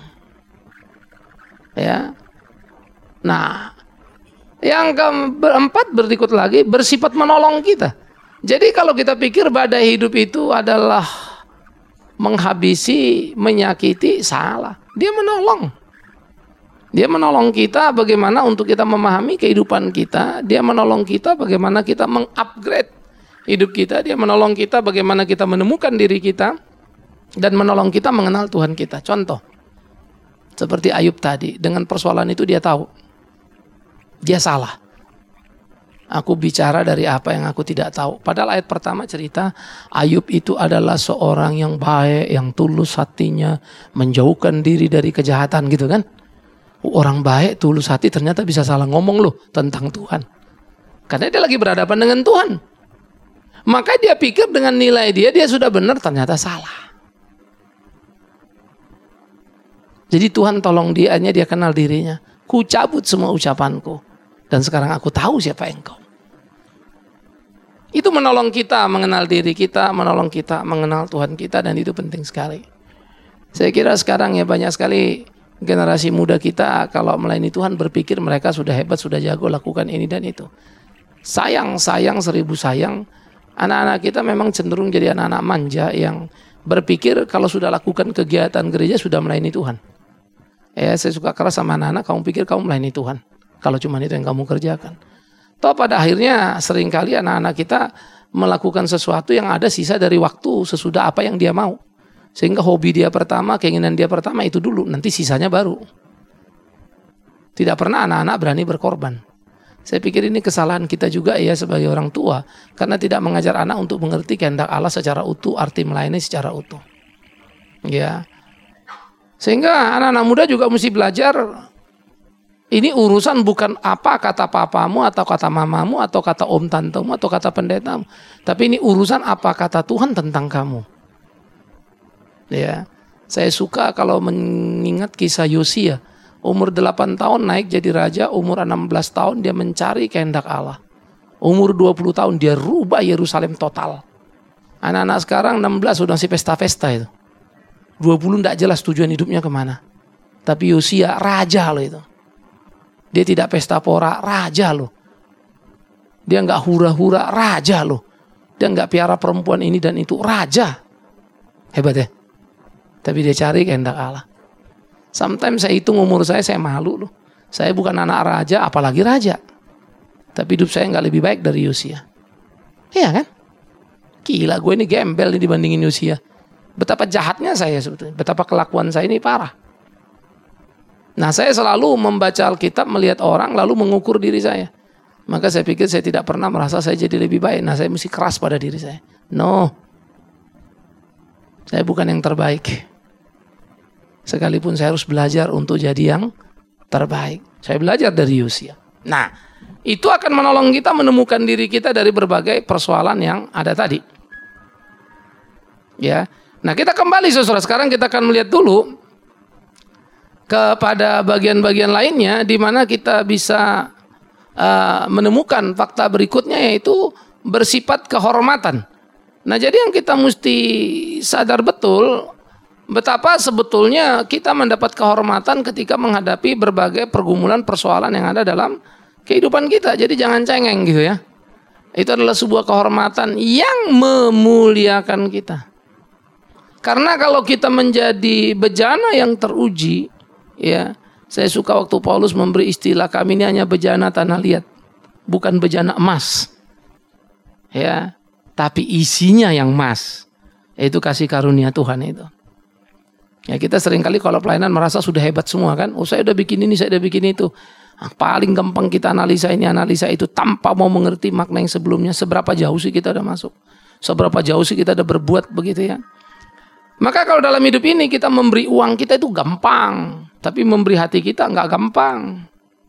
Speaker 1: Ya. Nah, yang keempat berikut lagi, bersifat menolong kita. Jadi kalau kita pikir badai hidup itu adalah menghabisi, menyakiti, salah. Dia menolong. Dia menolong kita bagaimana untuk kita memahami kehidupan kita. Dia menolong kita bagaimana kita mengupgrade hidup kita. Dia menolong kita bagaimana kita menemukan diri kita. Dan menolong kita mengenal Tuhan kita. Contoh, seperti Ayub tadi. Dengan persoalan itu dia tahu dia salah. Aku bicara dari apa yang aku tidak tahu. Padahal ayat pertama cerita Ayub itu adalah seorang yang baik, yang tulus hatinya, menjauhkan diri dari kejahatan gitu kan. Orang baik, tulus hati ternyata bisa salah ngomong loh tentang Tuhan. Karena dia lagi berhadapan dengan Tuhan. Maka dia pikir dengan nilai dia, dia sudah benar, ternyata salah. Jadi Tuhan tolong dia, dia kenal dirinya. Ku cabut semua ucapanku. Dan sekarang aku tahu siapa engkau. Itu menolong kita mengenal diri kita, menolong kita mengenal Tuhan kita, dan itu penting sekali. Saya kira sekarang ya banyak sekali generasi muda kita kalau melayani Tuhan berpikir mereka sudah hebat, sudah jago lakukan ini dan itu. Sayang, sayang, seribu sayang. Anak-anak kita memang cenderung jadi anak-anak manja yang berpikir kalau sudah lakukan kegiatan gereja sudah melayani Tuhan. Ya, saya suka keras sama anak-anak, kamu pikir kamu melayani Tuhan kalau cuma itu yang kamu kerjakan. Toh pada akhirnya seringkali anak-anak kita melakukan sesuatu yang ada sisa dari waktu sesudah apa yang dia mau. Sehingga hobi dia pertama, keinginan dia pertama itu dulu, nanti sisanya baru. Tidak pernah anak-anak berani berkorban. Saya pikir ini kesalahan kita juga ya sebagai orang tua, karena tidak mengajar anak untuk mengerti kehendak Allah secara utuh, arti melayani secara utuh. Ya. Sehingga anak-anak muda juga mesti belajar, ini urusan bukan apa kata papamu atau kata mamamu atau kata om tantemu atau kata pendetamu, tapi ini urusan apa kata Tuhan tentang kamu. Ya, saya suka kalau mengingat kisah Yosia. Umur delapan tahun naik jadi raja, umur enam belas tahun dia mencari kehendak Allah. Umur dua puluh tahun dia rubah Yerusalem total. Anak-anak sekarang enam belas sudah si pesta-pesta itu. dua puluh tidak jelas tujuan hidupnya kemana. Tapi Yosia raja loh itu. Dia tidak pesta pora, raja loh. Dia nggak hura-hura, raja loh. Dia nggak piara perempuan ini dan itu, raja. Hebat ya. Tapi dia cari kehendak Allah. Sometimes saya hitung umur saya, saya malu loh. Saya bukan anak raja, apalagi raja. Tapi hidup saya nggak lebih baik dari Yosia. Iya kan? Gila, gue ini gembel nih dibandingin Yosia. Betapa jahatnya saya sebetulnya. Betapa kelakuan saya ini parah. Nah, saya selalu membaca Alkitab, melihat orang, lalu mengukur diri saya. Maka saya pikir saya tidak pernah merasa saya jadi lebih baik. Nah, saya mesti keras pada diri saya. No. Saya bukan yang terbaik. Sekalipun saya harus belajar untuk jadi yang terbaik. Saya belajar dari Yosia. Nah, itu akan menolong kita menemukan diri kita dari berbagai persoalan yang ada tadi. Ya. Nah, kita kembali saudara. Sekarang kita akan melihat dulu kepada bagian-bagian lainnya di mana kita bisa uh, menemukan fakta berikutnya, yaitu bersifat kehormatan. Nah, jadi yang kita mesti sadar betul betapa sebetulnya kita mendapat kehormatan ketika menghadapi berbagai pergumulan persoalan yang ada dalam kehidupan kita. Jadi jangan cengeng gitu ya. Itu adalah sebuah kehormatan yang memuliakan kita. Karena kalau kita menjadi bejana yang teruji, ya, saya suka waktu Paulus memberi istilah, kami ini hanya bejana tanah liat, bukan bejana emas. Ya, tapi isinya yang emas. Itu kasih karunia Tuhan itu. Ya, kita seringkali kalau pelayanan merasa sudah hebat semua kan. Oh, saya udah bikin ini, saya udah bikin itu. Nah, paling gampang kita analisa ini, analisa itu tanpa mau mengerti makna yang sebelumnya. Seberapa jauh sih kita udah masuk? Seberapa jauh sih kita udah berbuat begitu ya? Maka kalau dalam hidup ini kita memberi uang kita itu gampang, tapi memberi hati kita nggak gampang.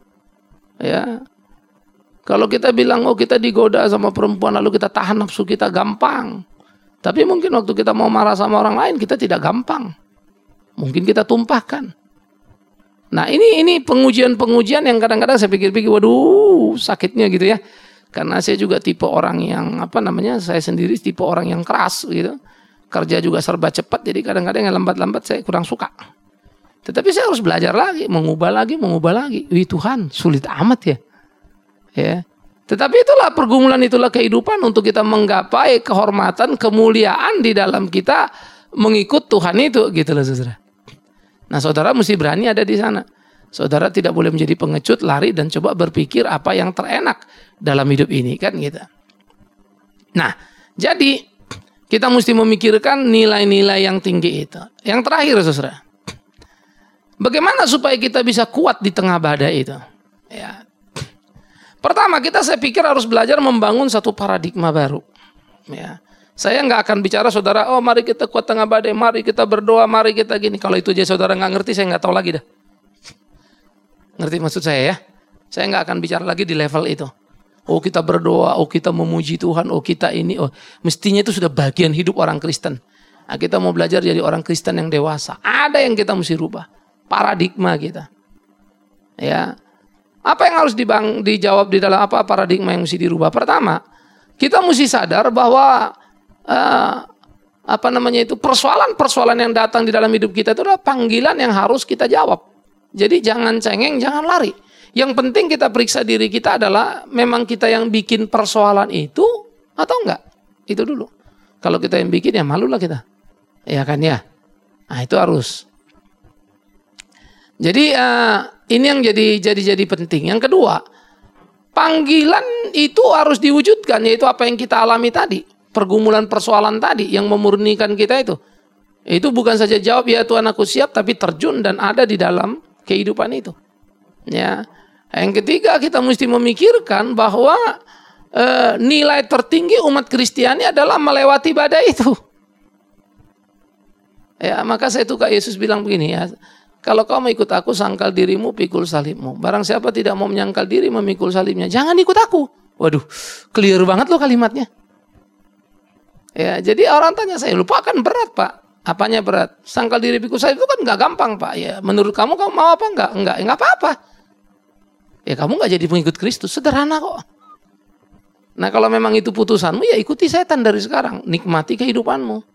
Speaker 1: Ya, kalau kita bilang oh kita digoda sama perempuan lalu kita tahan nafsu kita gampang, tapi mungkin waktu kita mau marah sama orang lain kita tidak gampang, mungkin kita tumpahkan. Nah ini ini pengujian-pengujian yang kadang-kadang saya pikir-pikir, waduh sakitnya gitu ya, karena saya juga tipe orang yang apa namanya, saya sendiri tipe orang yang keras gitu. Kerja juga serba cepat, jadi kadang-kadang yang lambat-lambat saya kurang suka. Tetapi saya harus belajar lagi, mengubah lagi, mengubah lagi. Wih Tuhan, sulit amat ya. Ya. Tetapi itulah pergumulan, itulah kehidupan untuk kita menggapai kehormatan, kemuliaan di dalam kita mengikut Tuhan itu, gitu loh saudara. Nah saudara mesti berani ada di sana. Saudara tidak boleh menjadi pengecut, lari dan coba berpikir apa yang terenak dalam hidup ini kan gitu. Nah, jadi kita mesti memikirkan nilai-nilai yang tinggi itu. Yang terakhir, saudara, bagaimana supaya kita bisa kuat di tengah badai itu? Ya. Pertama, kita saya pikir harus belajar membangun satu paradigma baru. Ya. Saya nggak akan bicara, saudara, oh mari kita kuat tengah badai, mari kita berdoa, mari kita gini. Kalau itu aja saudara nggak ngerti, saya nggak tahu lagi dah. Ngerti maksud saya ya? Saya nggak akan bicara lagi di level itu. Oh kita berdoa, oh kita memuji Tuhan, oh kita ini, oh mestinya itu sudah bagian hidup orang Kristen. Nah, kita mau belajar jadi orang Kristen yang dewasa. Ada yang kita mesti rubah, paradigma kita. Ya, apa yang harus dibang, dijawab di dalam apa paradigma yang mesti dirubah? Pertama, kita mesti sadar bahwa uh, apa namanya itu persoalan-persoalan yang datang di dalam hidup kita itu adalah panggilan yang harus kita jawab. Jadi jangan cengeng, jangan lari. Yang penting kita periksa diri kita adalah memang kita yang bikin persoalan itu atau enggak. Itu dulu. Kalau kita yang bikin ya malulah kita. Ya kan ya. Nah itu harus. Jadi uh, ini yang jadi jadi jadi penting. Yang kedua, panggilan itu harus diwujudkan, yaitu apa yang kita alami tadi. Pergumulan persoalan tadi yang memurnikan kita itu. Itu bukan saja jawab ya Tuhan aku siap, tapi terjun dan ada di dalam kehidupan itu. Ya. Yang ketiga kita mesti memikirkan bahwa e, nilai tertinggi umat Kristiani adalah melewati badai itu. Ya, maka saya suka Yesus bilang begini ya, kalau kau mau ikut aku sangkal dirimu, pikul salibmu. Barang siapa tidak mau menyangkal diri, memikul salibnya, jangan ikut aku. Waduh, clear banget loh kalimatnya. Ya, jadi orang tanya saya, lupa kan berat Pak. Apanya berat? Sangkal diri, pikul salib itu kan nggak gampang Pak. Ya, menurut kamu kamu mau apa enggak? Enggak, enggak apa-apa. Ya kamu gak jadi pengikut Kristus, sederhana kok. Nah kalau memang itu putusanmu, ya ikuti setan dari sekarang. Nikmati kehidupanmu.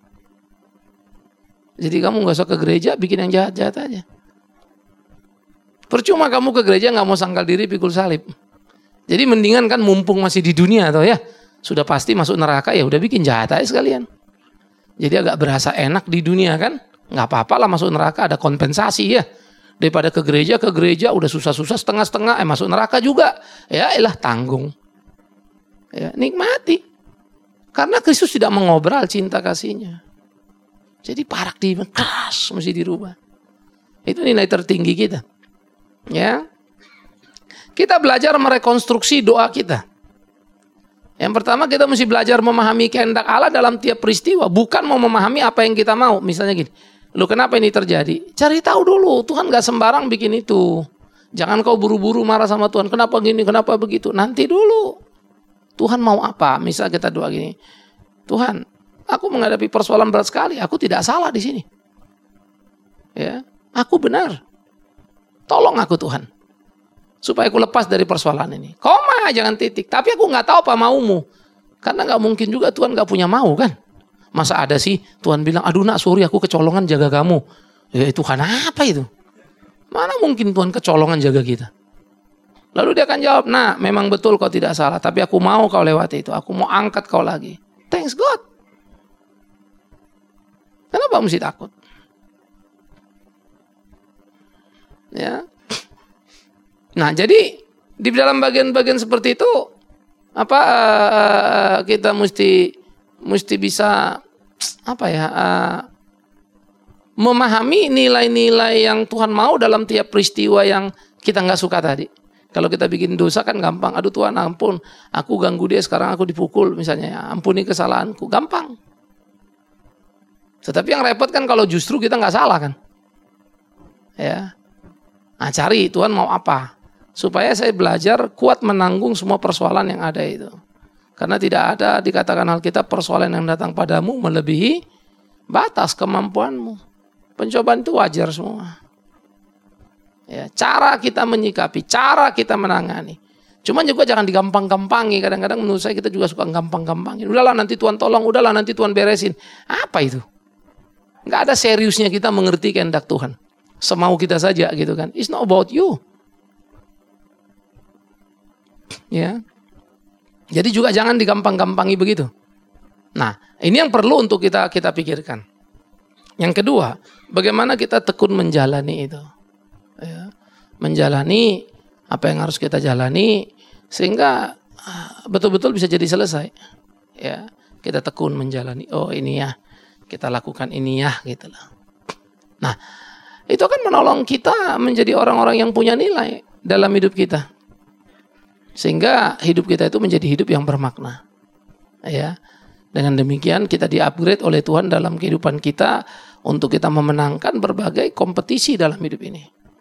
Speaker 1: Jadi kamu gak usah ke gereja, bikin yang jahat-jahat aja. Percuma kamu ke gereja gak mau sangkal diri, pikul salib. Jadi mendingan kan mumpung masih di dunia atau ya, sudah pasti masuk neraka, ya udah bikin jahat aja sekalian. Jadi agak berasa enak di dunia kan. Gak apa-apa lah masuk neraka, ada kompensasi ya. Daripada ke gereja, ke gereja udah susah-susah setengah-setengah, eh masuk neraka juga. Ya elah tanggung. Ya, nikmati. Karena Kristus tidak mengobral cinta kasihnya. Jadi paradigma keras mesti dirubah. Itu nilai tertinggi kita. Ya. kita belajar merekonstruksi doa kita. Yang pertama kita mesti belajar memahami kehendak Allah dalam tiap peristiwa. Bukan mau memahami apa yang kita mau. Misalnya gini, lu kenapa ini terjadi? Cari tahu dulu, Tuhan gak sembarang bikin itu. Jangan kau buru-buru marah sama Tuhan. Kenapa gini, kenapa begitu? Nanti dulu. Tuhan mau apa? Misal kita doa gini, Tuhan, aku menghadapi persoalan berat sekali. Aku tidak salah di sini. Ya, aku benar. Tolong aku Tuhan. Supaya aku lepas dari persoalan ini. Koma, jangan titik. Tapi aku nggak tahu apa maumu. Karena nggak mungkin juga Tuhan nggak punya mau kan. Masa ada sih Tuhan bilang, aduh nak sorry aku kecolongan jaga kamu. Ya Tuhan apa itu? Mana mungkin Tuhan kecolongan jaga kita. Lalu dia akan jawab, nah memang betul kau tidak salah. Tapi aku mau kau lewati itu. Aku mau angkat kau lagi. Thanks God. Kenapa mesti takut? Ya. Nah, jadi di dalam bagian-bagian seperti itu apa uh, kita mesti mesti bisa apa ya uh, memahami nilai-nilai yang Tuhan mau dalam tiap peristiwa yang kita nggak suka tadi. Kalau kita bikin dosa kan gampang. Aduh Tuhan ampun, aku ganggu dia sekarang aku dipukul misalnya. Ya, ampuni kesalahanku, gampang. Tetapi yang repot kan kalau justru kita nggak salah kan. Ya, nah cari Tuhan mau apa. Supaya saya belajar kuat menanggung semua persoalan yang ada itu. Karena tidak ada dikatakan Alkitab persoalan yang datang padamu melebihi batas kemampuanmu. Pencobaan itu wajar semua. Ya, cara kita menyikapi, cara kita menangani. Cuma juga jangan digampang-gampangi. Kadang-kadang menurut saya kita juga suka gampang-gampangin. Udahlah nanti Tuhan tolong, udahlah nanti Tuhan beresin. Apa itu? Nggak ada seriusnya kita mengerti kehendak Tuhan. Semau kita saja gitu kan. It's not about you. Ya, jadi juga jangan digampang-gampangi begitu. Nah, ini yang perlu untuk kita kita pikirkan. Yang kedua, bagaimana kita tekun menjalani itu, ya, menjalani apa yang harus kita jalani sehingga betul-betul bisa jadi selesai. Ya, kita tekun menjalani. Oh ini ya, kita lakukan ini ya, gitulah. Nah, itu akan menolong kita menjadi orang-orang yang punya nilai dalam hidup kita. Sehingga hidup kita itu menjadi hidup yang bermakna. Ya. Dengan demikian kita di-upgrade oleh Tuhan dalam kehidupan kita untuk kita memenangkan berbagai kompetisi dalam hidup ini.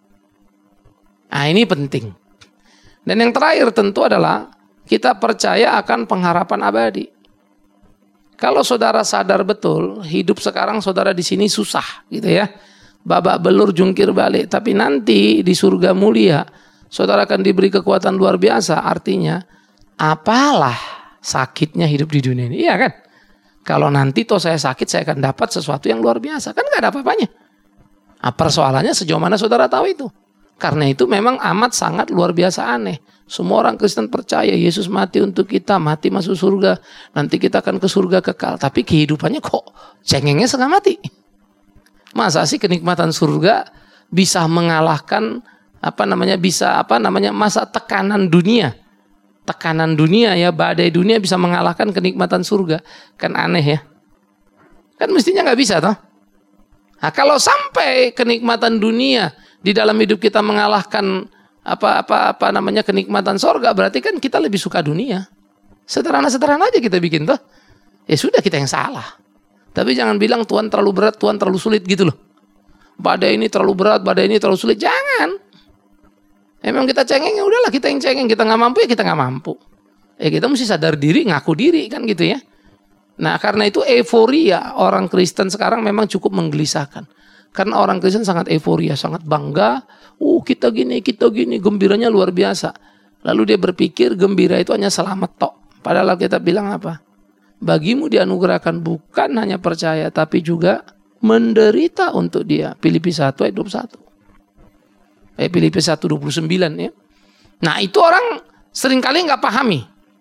Speaker 1: Nah, ini penting. Dan yang terakhir tentu adalah kita percaya akan pengharapan abadi. Kalau saudara sadar betul, hidup sekarang saudara di sini susah gitu ya. Babak belur jungkir balik, tapi nanti di surga mulia saudara akan diberi kekuatan luar biasa. Artinya, apalah sakitnya hidup di dunia ini. Iya kan? Kalau nanti toh saya sakit, saya akan dapat sesuatu yang luar biasa. Kan gak ada apa-apanya. Nah, persoalannya sejauh mana saudara tahu itu. Karena itu memang amat sangat luar biasa aneh. Semua orang Kristen percaya Yesus mati untuk kita, mati masuk surga. Nanti kita akan ke surga kekal. Tapi kehidupannya kok cengengnya setengah mati. Masa sih kenikmatan surga bisa mengalahkan apa namanya bisa apa namanya masa tekanan dunia, tekanan dunia ya badai dunia bisa mengalahkan kenikmatan surga, kan aneh ya, kan mestinya nggak bisa toh. Nah, kalau sampai kenikmatan dunia di dalam hidup kita mengalahkan apa apa apa namanya kenikmatan surga, berarti kan kita lebih suka dunia. Sederhana-sederhana aja kita bikin toh, ya sudah kita yang salah. Tapi jangan bilang Tuhan terlalu berat, Tuhan terlalu sulit gitu loh. Badai ini terlalu berat, badai ini terlalu sulit, jangan. Emang kita cengeng, ya udahlah kita yang cengeng, kita nggak mampu ya kita nggak mampu. Ya kita mesti sadar diri, ngaku diri kan gitu ya. Nah karena itu euforia orang Kristen sekarang memang cukup menggelisahkan. Karena orang Kristen sangat euforia, sangat bangga. Uh kita gini, kita gini, gembiranya luar biasa. Lalu dia berpikir gembira itu hanya selamat tok. Padahal kita bilang apa? Bagimu dianugerahkan bukan hanya percaya, tapi juga menderita untuk dia. Filipi satu ayat dua puluh satu. Eh, Filipi satu dua puluh sembilan ya. Nah itu orang seringkali nggak pahami.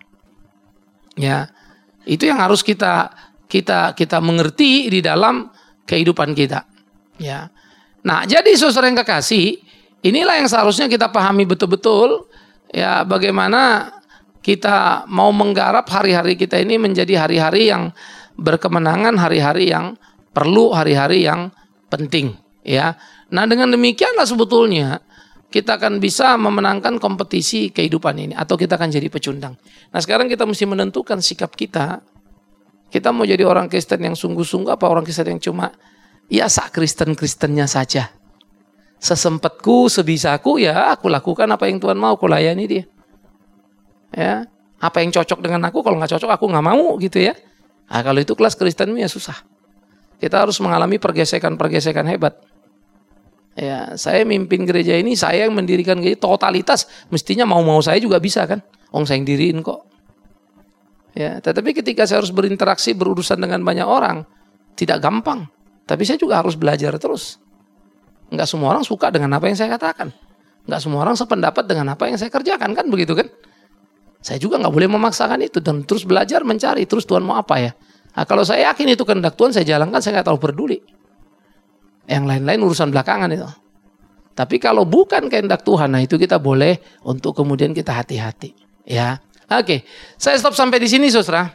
Speaker 1: Ya, itu yang harus kita kita kita mengerti di dalam kehidupan kita. Ya. Nah jadi saudara yang kekasih, inilah yang seharusnya kita pahami betul-betul. Ya bagaimana kita mau menggarap hari-hari kita ini menjadi hari-hari yang berkemenangan, hari-hari yang perlu, hari-hari yang penting. Ya. Nah dengan demikianlah sebetulnya kita akan bisa memenangkan kompetisi kehidupan ini, atau kita akan jadi pecundang. Nah sekarang kita mesti menentukan sikap kita. Kita mau jadi orang Kristen yang sungguh-sungguh, apa orang Kristen yang cuma ya sak Kristen-Kristennya saja. Sesempatku, sebisaku, ya aku lakukan apa yang Tuhan mau, aku layani dia. Ya, apa yang cocok dengan aku, kalau nggak cocok aku nggak mau gitu ya. Nah, kalau itu kelas Kristenmu ya susah. Kita harus mengalami pergesekan-pergesekan hebat. Ya, saya mimpin gereja ini, saya yang mendirikan gereja totalitas, mestinya mau-mau saya juga bisa kan. Orang saya yang diriin kok. Ya, tetapi ketika saya harus berinteraksi, berurusan dengan banyak orang, tidak gampang. Tapi saya juga harus belajar terus. Enggak semua orang suka dengan apa yang saya katakan. Enggak semua orang sependapat dengan apa yang saya kerjakan, kan begitu kan. Saya juga nggak boleh memaksakan itu, dan terus belajar mencari, terus Tuhan mau apa ya. Nah, kalau saya yakin itu kehendak Tuhan, saya jalankan, saya nggak terlalu peduli. Yang lain-lain urusan belakangan itu. Tapi kalau bukan kehendak Tuhan, nah itu kita boleh untuk kemudian kita hati-hati. Ya, oke. Saya stop sampai di sini, saudara.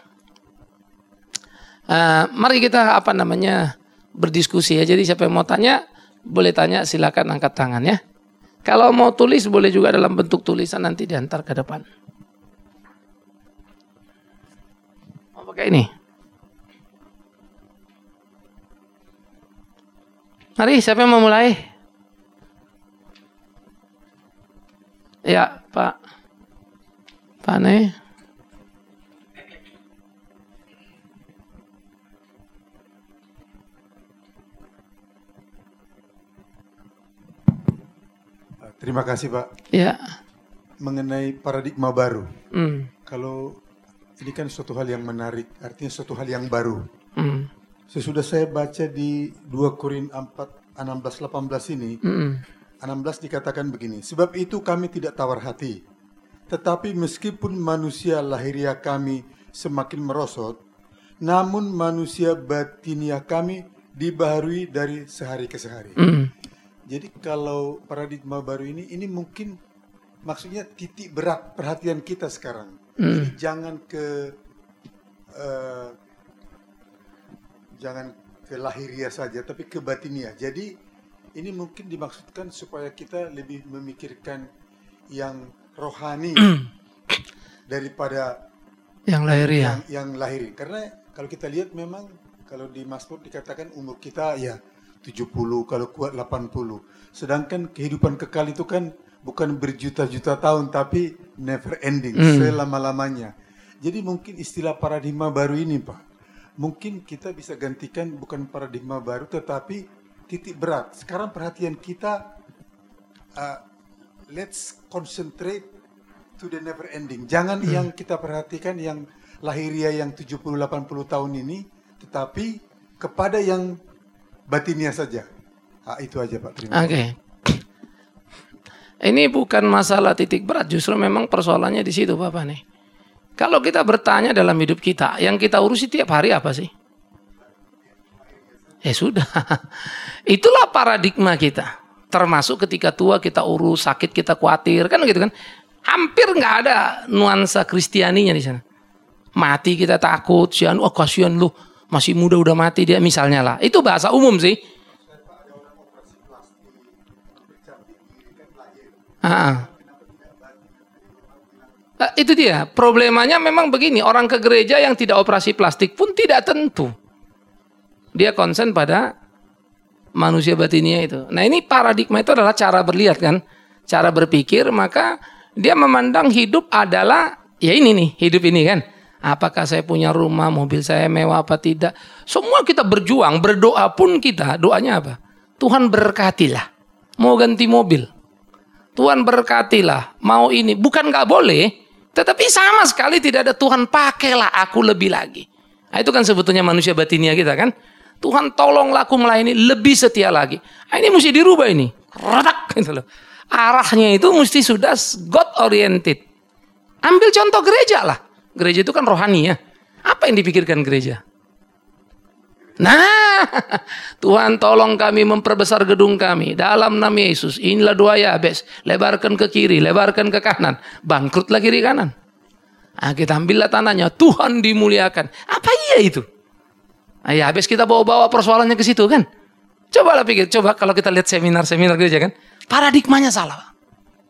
Speaker 1: Uh, mari kita apa namanya berdiskusi ya. Jadi siapa yang mau tanya, boleh tanya, silakan angkat tangan ya. Kalau mau tulis, boleh juga dalam bentuk tulisan, nanti diantar ke depan. Mau pakai ini? Mari, siapa yang mau mulai? Ya, Pak. Pak Ne.
Speaker 2: Terima kasih, Pak.
Speaker 1: Ya.
Speaker 2: Mengenai paradigma baru.
Speaker 1: Hmm.
Speaker 2: Kalau ini kan suatu hal yang menarik, artinya suatu hal yang baru.
Speaker 1: Hmm.
Speaker 2: Sesudah saya baca di dua Korintus empat, enam belas, delapan belas ini,
Speaker 1: Hmm.
Speaker 2: enam belas dikatakan begini, sebab itu kami tidak tawar hati, tetapi meskipun manusia lahiriah kami semakin merosot, namun manusia batiniah kami dibaharui dari sehari ke sehari.
Speaker 1: Hmm.
Speaker 2: Jadi kalau paradigma baru ini, ini mungkin maksudnya titik berat perhatian kita sekarang.
Speaker 1: Hmm.
Speaker 2: Jadi jangan ke uh, jangan ke lahiriah saja, tapi ke batiniah. Jadi ini mungkin dimaksudkan supaya kita lebih memikirkan yang rohani daripada
Speaker 1: yang lahiriah.
Speaker 2: Yang, yang lahiri. Karena kalau kita lihat memang kalau di Mazmur dikatakan umur kita ya tujuh puluh, kalau kuat delapan puluh. Sedangkan kehidupan kekal itu kan bukan berjuta-juta tahun, tapi never ending, hmm. selama-lamanya. Jadi mungkin istilah paradigma baru ini, Pak, mungkin kita bisa gantikan bukan paradigma baru, tetapi titik berat. Sekarang perhatian kita, uh, let's concentrate to the never ending. Jangan hmm. yang kita perhatikan yang lahiriah yang tujuh puluh delapan puluh tahun ini, tetapi kepada yang batinnya saja. Ah, itu aja, Pak. Terima kasih. Oke.
Speaker 1: Okay. Ini bukan masalah titik berat, justru memang persoalannya di situ, Bapak nih. Kalau kita bertanya dalam hidup kita, yang kita urusi tiap hari apa sih? Ya sudah. Itulah paradigma kita. Termasuk ketika tua kita urus, sakit kita khawatir, kan gitu kan? Hampir nggak ada nuansa Kristianinya di sana. Mati kita takut, sian, oh kasihan lu, masih muda udah mati dia misalnya lah. Itu bahasa umum sih. Ah. Nah, itu dia. Problemanya memang begini, orang ke gereja yang tidak operasi plastik pun tidak tentu. Dia konsen pada manusia batinnya itu. Nah, ini paradigma itu adalah cara berlihat kan, cara berpikir, maka dia memandang hidup adalah ya ini nih, hidup ini kan. Apakah saya punya rumah, mobil saya mewah apa tidak? Semua kita berjuang, berdoa pun kita, doanya apa? Tuhan berkatilah. Mau ganti mobil, Tuhan berkatilah. Mau ini, bukan nggak boleh, tetapi sama sekali tidak ada Tuhan pakailah aku lebih lagi. Nah, itu kan sebetulnya manusia batinnya kita kan. Tuhan tolonglah aku melayani lebih setia lagi. Nah, ini mesti dirubah ini. Redak gitu loh. Arahnya itu mesti sudah God oriented. Ambil contoh gereja lah. Gereja itu kan rohani ya. Apa yang dipikirkan gereja? Nah, Tuhan tolong kami memperbesar gedung kami. Dalam nama Yesus, inilah doa Yabes. Lebarkan ke kiri, lebarkan ke kanan. Bangkrutlah kiri kanan. Nah, kita ambillah tanahnya. Tuhan dimuliakan. Apa iya itu? Nah, Yabes kita bawa-bawa persoalannya ke situ kan. Cobalah pikir, coba kalau kita lihat seminar-seminar gereja kan. Paradigmanya salah.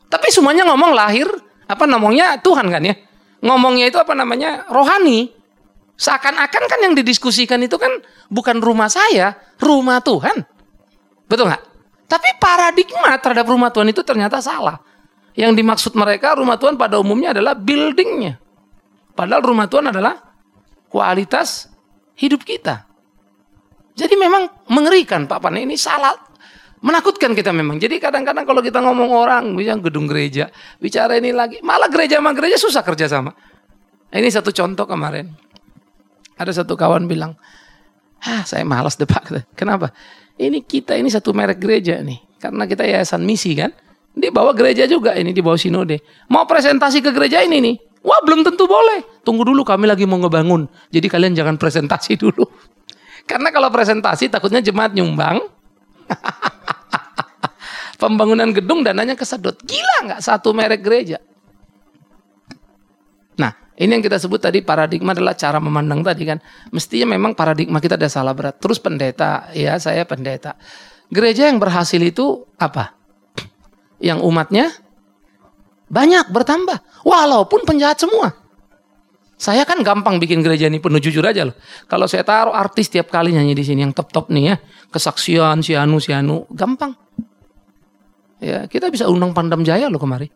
Speaker 1: Tapi semuanya ngomong lahir, apa namanya Tuhan kan ya. Ngomongnya itu apa namanya rohani. Seakan-akan kan yang didiskusikan itu kan bukan rumah saya, rumah Tuhan. Betul nggak? Tapi paradigma terhadap rumah Tuhan itu ternyata salah. Yang dimaksud mereka rumah Tuhan pada umumnya adalah buildingnya. Padahal rumah Tuhan adalah kualitas hidup kita. Jadi memang mengerikan Pak Pane, ini salah. Menakutkan kita memang. Jadi kadang-kadang kalau kita ngomong orang, misalnya gedung gereja, bicara ini lagi, malah gereja sama gereja susah kerja sama. Ini satu contoh kemarin. Ada satu kawan bilang, ah saya malas deh Pak. Kenapa? Ini kita ini satu merek gereja nih. Karena kita yayasan misi kan. Dia bawa gereja juga, ini di bawah sinode. Mau presentasi ke gereja ini nih. Wah belum tentu boleh. Tunggu dulu kami lagi mau ngebangun. Jadi kalian jangan presentasi dulu. Karena kalau presentasi takutnya jemaat nyumbang. Pembangunan gedung dananya kesedot. Gila nggak satu merek gereja? Nah, ini yang kita sebut tadi paradigma adalah cara memandang tadi kan. Mestinya memang paradigma kita ada salah berat. Terus pendeta, ya saya pendeta. Gereja yang berhasil itu apa? Yang umatnya banyak bertambah. Walaupun penjahat semua. Saya kan gampang bikin gereja ini penuh, jujur aja loh. Kalau saya taruh artis tiap kali nyanyi di sini yang top-top nih ya. Kesaksian, si anu, si anu. Gampang. Ya, kita bisa undang Pandam Jaya loh kemari.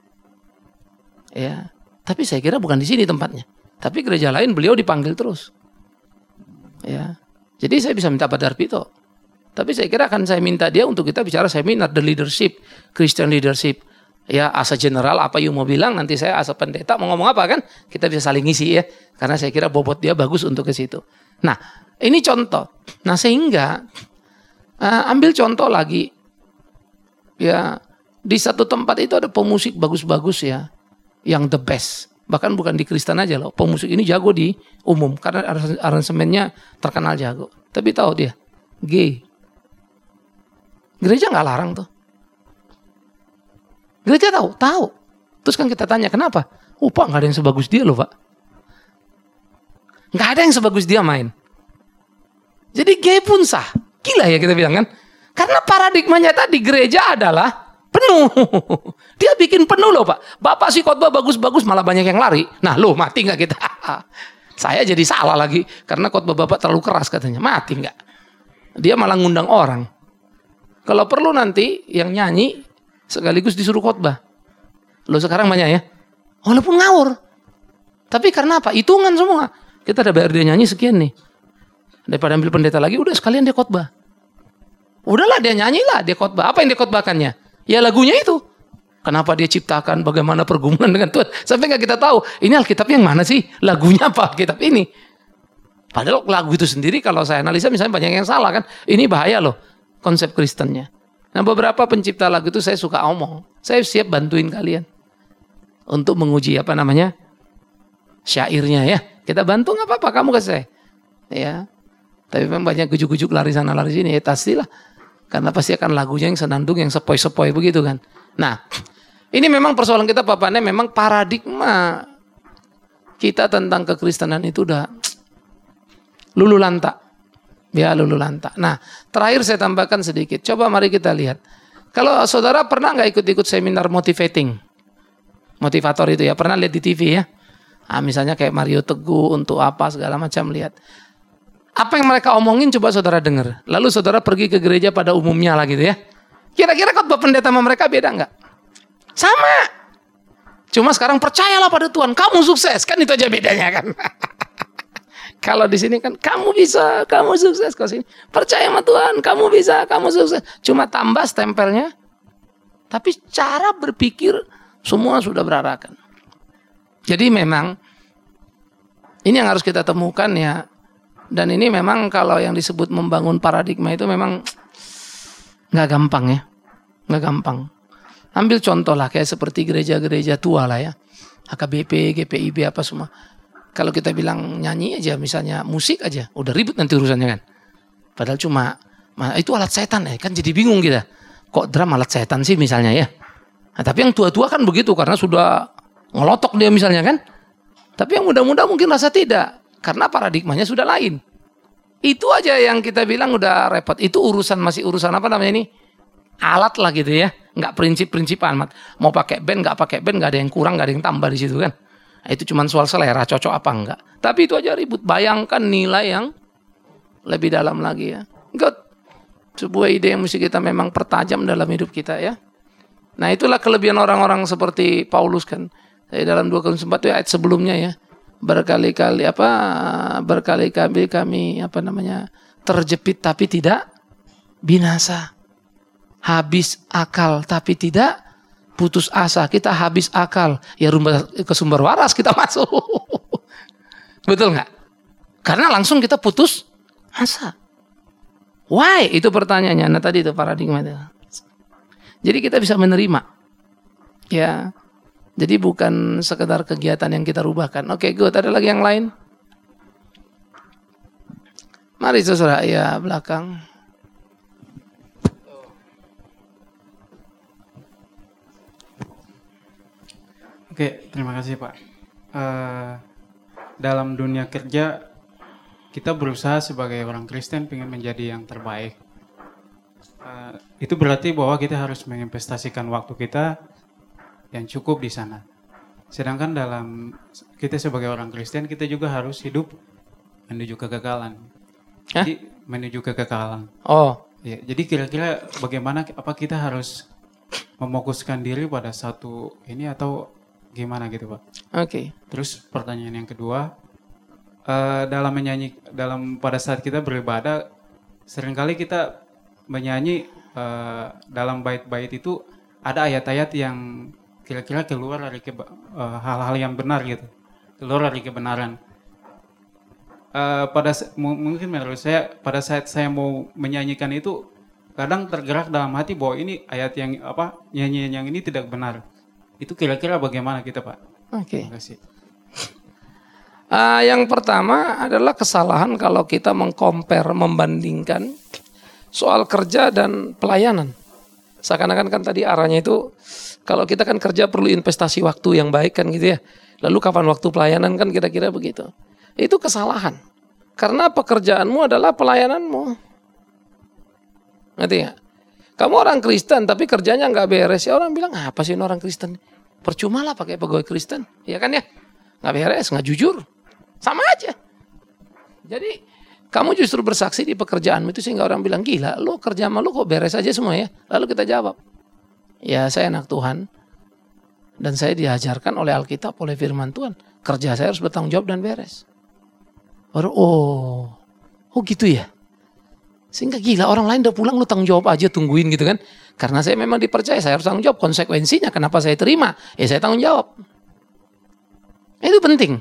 Speaker 1: Ya, tapi saya kira bukan di sini tempatnya. Tapi gereja lain beliau dipanggil terus. Ya, jadi saya bisa minta Pak Darpito. Tapi saya kira akan saya minta dia untuk kita bicara seminar the leadership, Christian leadership. Ya, asa general apa you mau bilang, nanti saya asa pendeta mau ngomong apa kan? Kita bisa saling ngisi ya. Karena saya kira bobot dia bagus untuk ke situ. Nah, ini contoh. Nah, sehingga uh, ambil contoh lagi. Ya, di satu tempat itu ada pemusik bagus-bagus ya, yang the best. Bahkan bukan di Kristen aja loh, pemusik ini jago di umum karena aransemennya terkenal jago. Tapi tahu dia, gay. Gereja nggak larang tuh. Gereja tahu, tahu. Terus kan kita tanya kenapa? Oh Pak, nggak ada yang sebagus dia loh Pak. Nggak ada yang sebagus dia main. Jadi gay pun sah. Gila ya kita bilang kan. Karena paradigmanya tadi gereja adalah penuh. Dia bikin penuh loh Pak. Bapak sih khotbah bagus-bagus malah banyak yang lari. Nah loh mati gak kita? Saya jadi salah lagi. Karena khotbah Bapak terlalu keras katanya. Mati gak? Dia malah ngundang orang. Kalau perlu nanti yang nyanyi sekaligus disuruh khotbah. Loh sekarang banyak ya. Walaupun ngawur. Tapi karena apa? Hitungan semua. Kita udah bayar dia nyanyi sekian nih. Daripada ambil pendeta lagi udah sekalian dia khotbah. Udahlah dia nyanyilah, dia khotbah. Apa yang dia khotbahkannya? Ya lagunya itu. Kenapa dia ciptakan, bagaimana pergumulan dengan Tuhan. Sampai gak kita tahu, ini Alkitab yang mana sih? Lagunya apa Alkitab ini? Padahal lagu itu sendiri kalau saya analisa misalnya banyak yang salah kan. Ini bahaya loh konsep Kristennya. Nah beberapa pencipta lagu itu saya suka omong. Saya siap bantuin kalian. Untuk menguji apa namanya? Syairnya ya. Kita bantu gak apa-apa, kamu kasih saya. Ya. Tapi memang banyak gujuk-gujuk lari sana lari sini. Ya pastilah. Karena pasti akan lagunya yang senandung, yang sepoi-sepoi begitu kan. Nah, ini memang persoalan kita Pak Pane, memang paradigma kita tentang kekristenan itu udah lulu lantak. Ya, lulu lantak. Nah, terakhir saya tambahkan sedikit. Coba mari kita lihat. Kalau saudara pernah nggak ikut-ikut seminar motivating? Motivator itu ya, pernah lihat di T V ya? Ah, misalnya kayak Mario Teguh untuk apa segala macam lihat. Apa yang mereka omongin coba saudara dengar. Lalu saudara pergi ke gereja pada umumnya lah gitu ya. Kira-kira khotbah pendeta sama mereka beda nggak? Sama. Cuma sekarang percayalah pada Tuhan. Kamu sukses. Kan itu aja bedanya kan. Kalau di sini kan kamu bisa, kamu sukses. Kalau sini percaya sama Tuhan. Kamu bisa, kamu sukses. Cuma tambah stempelnya. Tapi cara berpikir semua sudah berarakan. Jadi memang ini yang harus kita temukan ya. Dan ini memang kalau yang disebut membangun paradigma itu memang nggak gampang ya, nggak gampang. Ambil contoh lah kayak seperti gereja-gereja tua lah ya, H K B P, G P I B apa semua. Kalau kita bilang nyanyi aja, misalnya musik aja, udah ribut nanti urusannya kan. Padahal cuma itu alat setan ya, kan jadi bingung kita. Kok drum alat setan sih misalnya ya. Nah, tapi yang tua-tua kan begitu karena sudah ngelotok dia misalnya kan. Tapi yang muda-muda mungkin rasa tidak. Karena paradigmanya sudah lain. Itu aja yang kita bilang udah repot. Itu urusan masih urusan apa namanya ini? alat lah gitu ya, nggak prinsip-prinsip amat. Mau pakai band, nggak pakai band, nggak ada yang kurang, nggak ada yang tambah di situ kan. Nah, itu cuma soal selera, cocok apa enggak. Tapi itu aja ribut. Bayangkan nilai yang lebih dalam lagi ya. Enggak, sebuah ide yang mesti kita memang pertajam dalam hidup kita ya. Nah itulah kelebihan orang-orang seperti Paulus kan. Saya dalam dua Korintus empat ayat sebelumnya ya. Berkali-kali apa berkali-kali kami apa namanya terjepit tapi tidak binasa. Habis akal tapi tidak putus asa. Kita habis akal, ya rumah ke sumber waras kita masuk. Betul nggak? Karena langsung kita putus asa. Why? Itu pertanyaannya. Nah tadi itu paradigma itu. Jadi kita bisa menerima. Ya. Jadi bukan sekedar kegiatan yang kita rubahkan. Oke, good. Ada lagi yang lain? Mari saudara, ya belakang.
Speaker 3: Oke, terima kasih Pak. Uh, dalam dunia kerja, kita berusaha sebagai orang Kristen pengen menjadi yang terbaik. Uh, itu berarti bahwa kita harus menginvestasikan waktu kita yang cukup di sana. Sedangkan dalam kita sebagai orang Kristen, kita juga harus hidup menuju kegagalan.
Speaker 1: Hah?
Speaker 3: Jadi menuju kegagalan.
Speaker 1: Oh,
Speaker 3: ya, jadi kira-kira bagaimana? Apa kita harus mefokuskan diri pada satu ini atau gimana gitu Pak?
Speaker 1: Oke. Okay.
Speaker 3: Terus pertanyaan yang kedua, uh, dalam menyanyi, dalam pada saat kita beribadah, seringkali kita menyanyi uh, dalam bait-bait itu ada ayat-ayat yang kira-kira keluar dari keba, uh, hal-hal yang benar gitu, keluar dari kebenaran. Uh, pada mungkin menurut saya pada saat saya mau menyanyikan itu kadang tergerak dalam hati bahwa ini ayat yang apa nyanyian yang ini tidak benar. Itu kira-kira bagaimana kita Pak?
Speaker 1: Oke. Okay.
Speaker 3: Terima kasih.
Speaker 1: Uh, yang pertama adalah kesalahan kalau kita mengcompare, membandingkan soal kerja dan pelayanan. Seakan-akan kan tadi arahnya itu kalau kita kan kerja perlu investasi waktu yang baik kan gitu ya. Lalu kapan waktu pelayanan kan kira-kira begitu. Itu kesalahan. Karena pekerjaanmu adalah pelayananmu. Ngerti gak? Kamu orang Kristen tapi kerjanya nggak beres. Ya orang bilang apa sih ini orang Kristen? Percuma lah pakai pegawai Kristen. Ya kan ya? Nggak beres, nggak jujur. Sama aja. Jadi kamu justru bersaksi di pekerjaanmu itu sehingga orang bilang gila. Lu kerja sama lu kok beres aja semua ya? Lalu kita jawab. Ya saya anak Tuhan. Dan saya diajarkan oleh Alkitab, oleh firman Tuhan. Kerja saya harus bertanggung jawab dan beres. Baru oh, oh gitu ya. Sehingga gila orang lain udah pulang lu tanggung jawab aja tungguin gitu kan. Karena saya memang dipercaya saya harus tanggung jawab. Konsekuensinya kenapa saya terima? Ya saya tanggung jawab. Itu penting.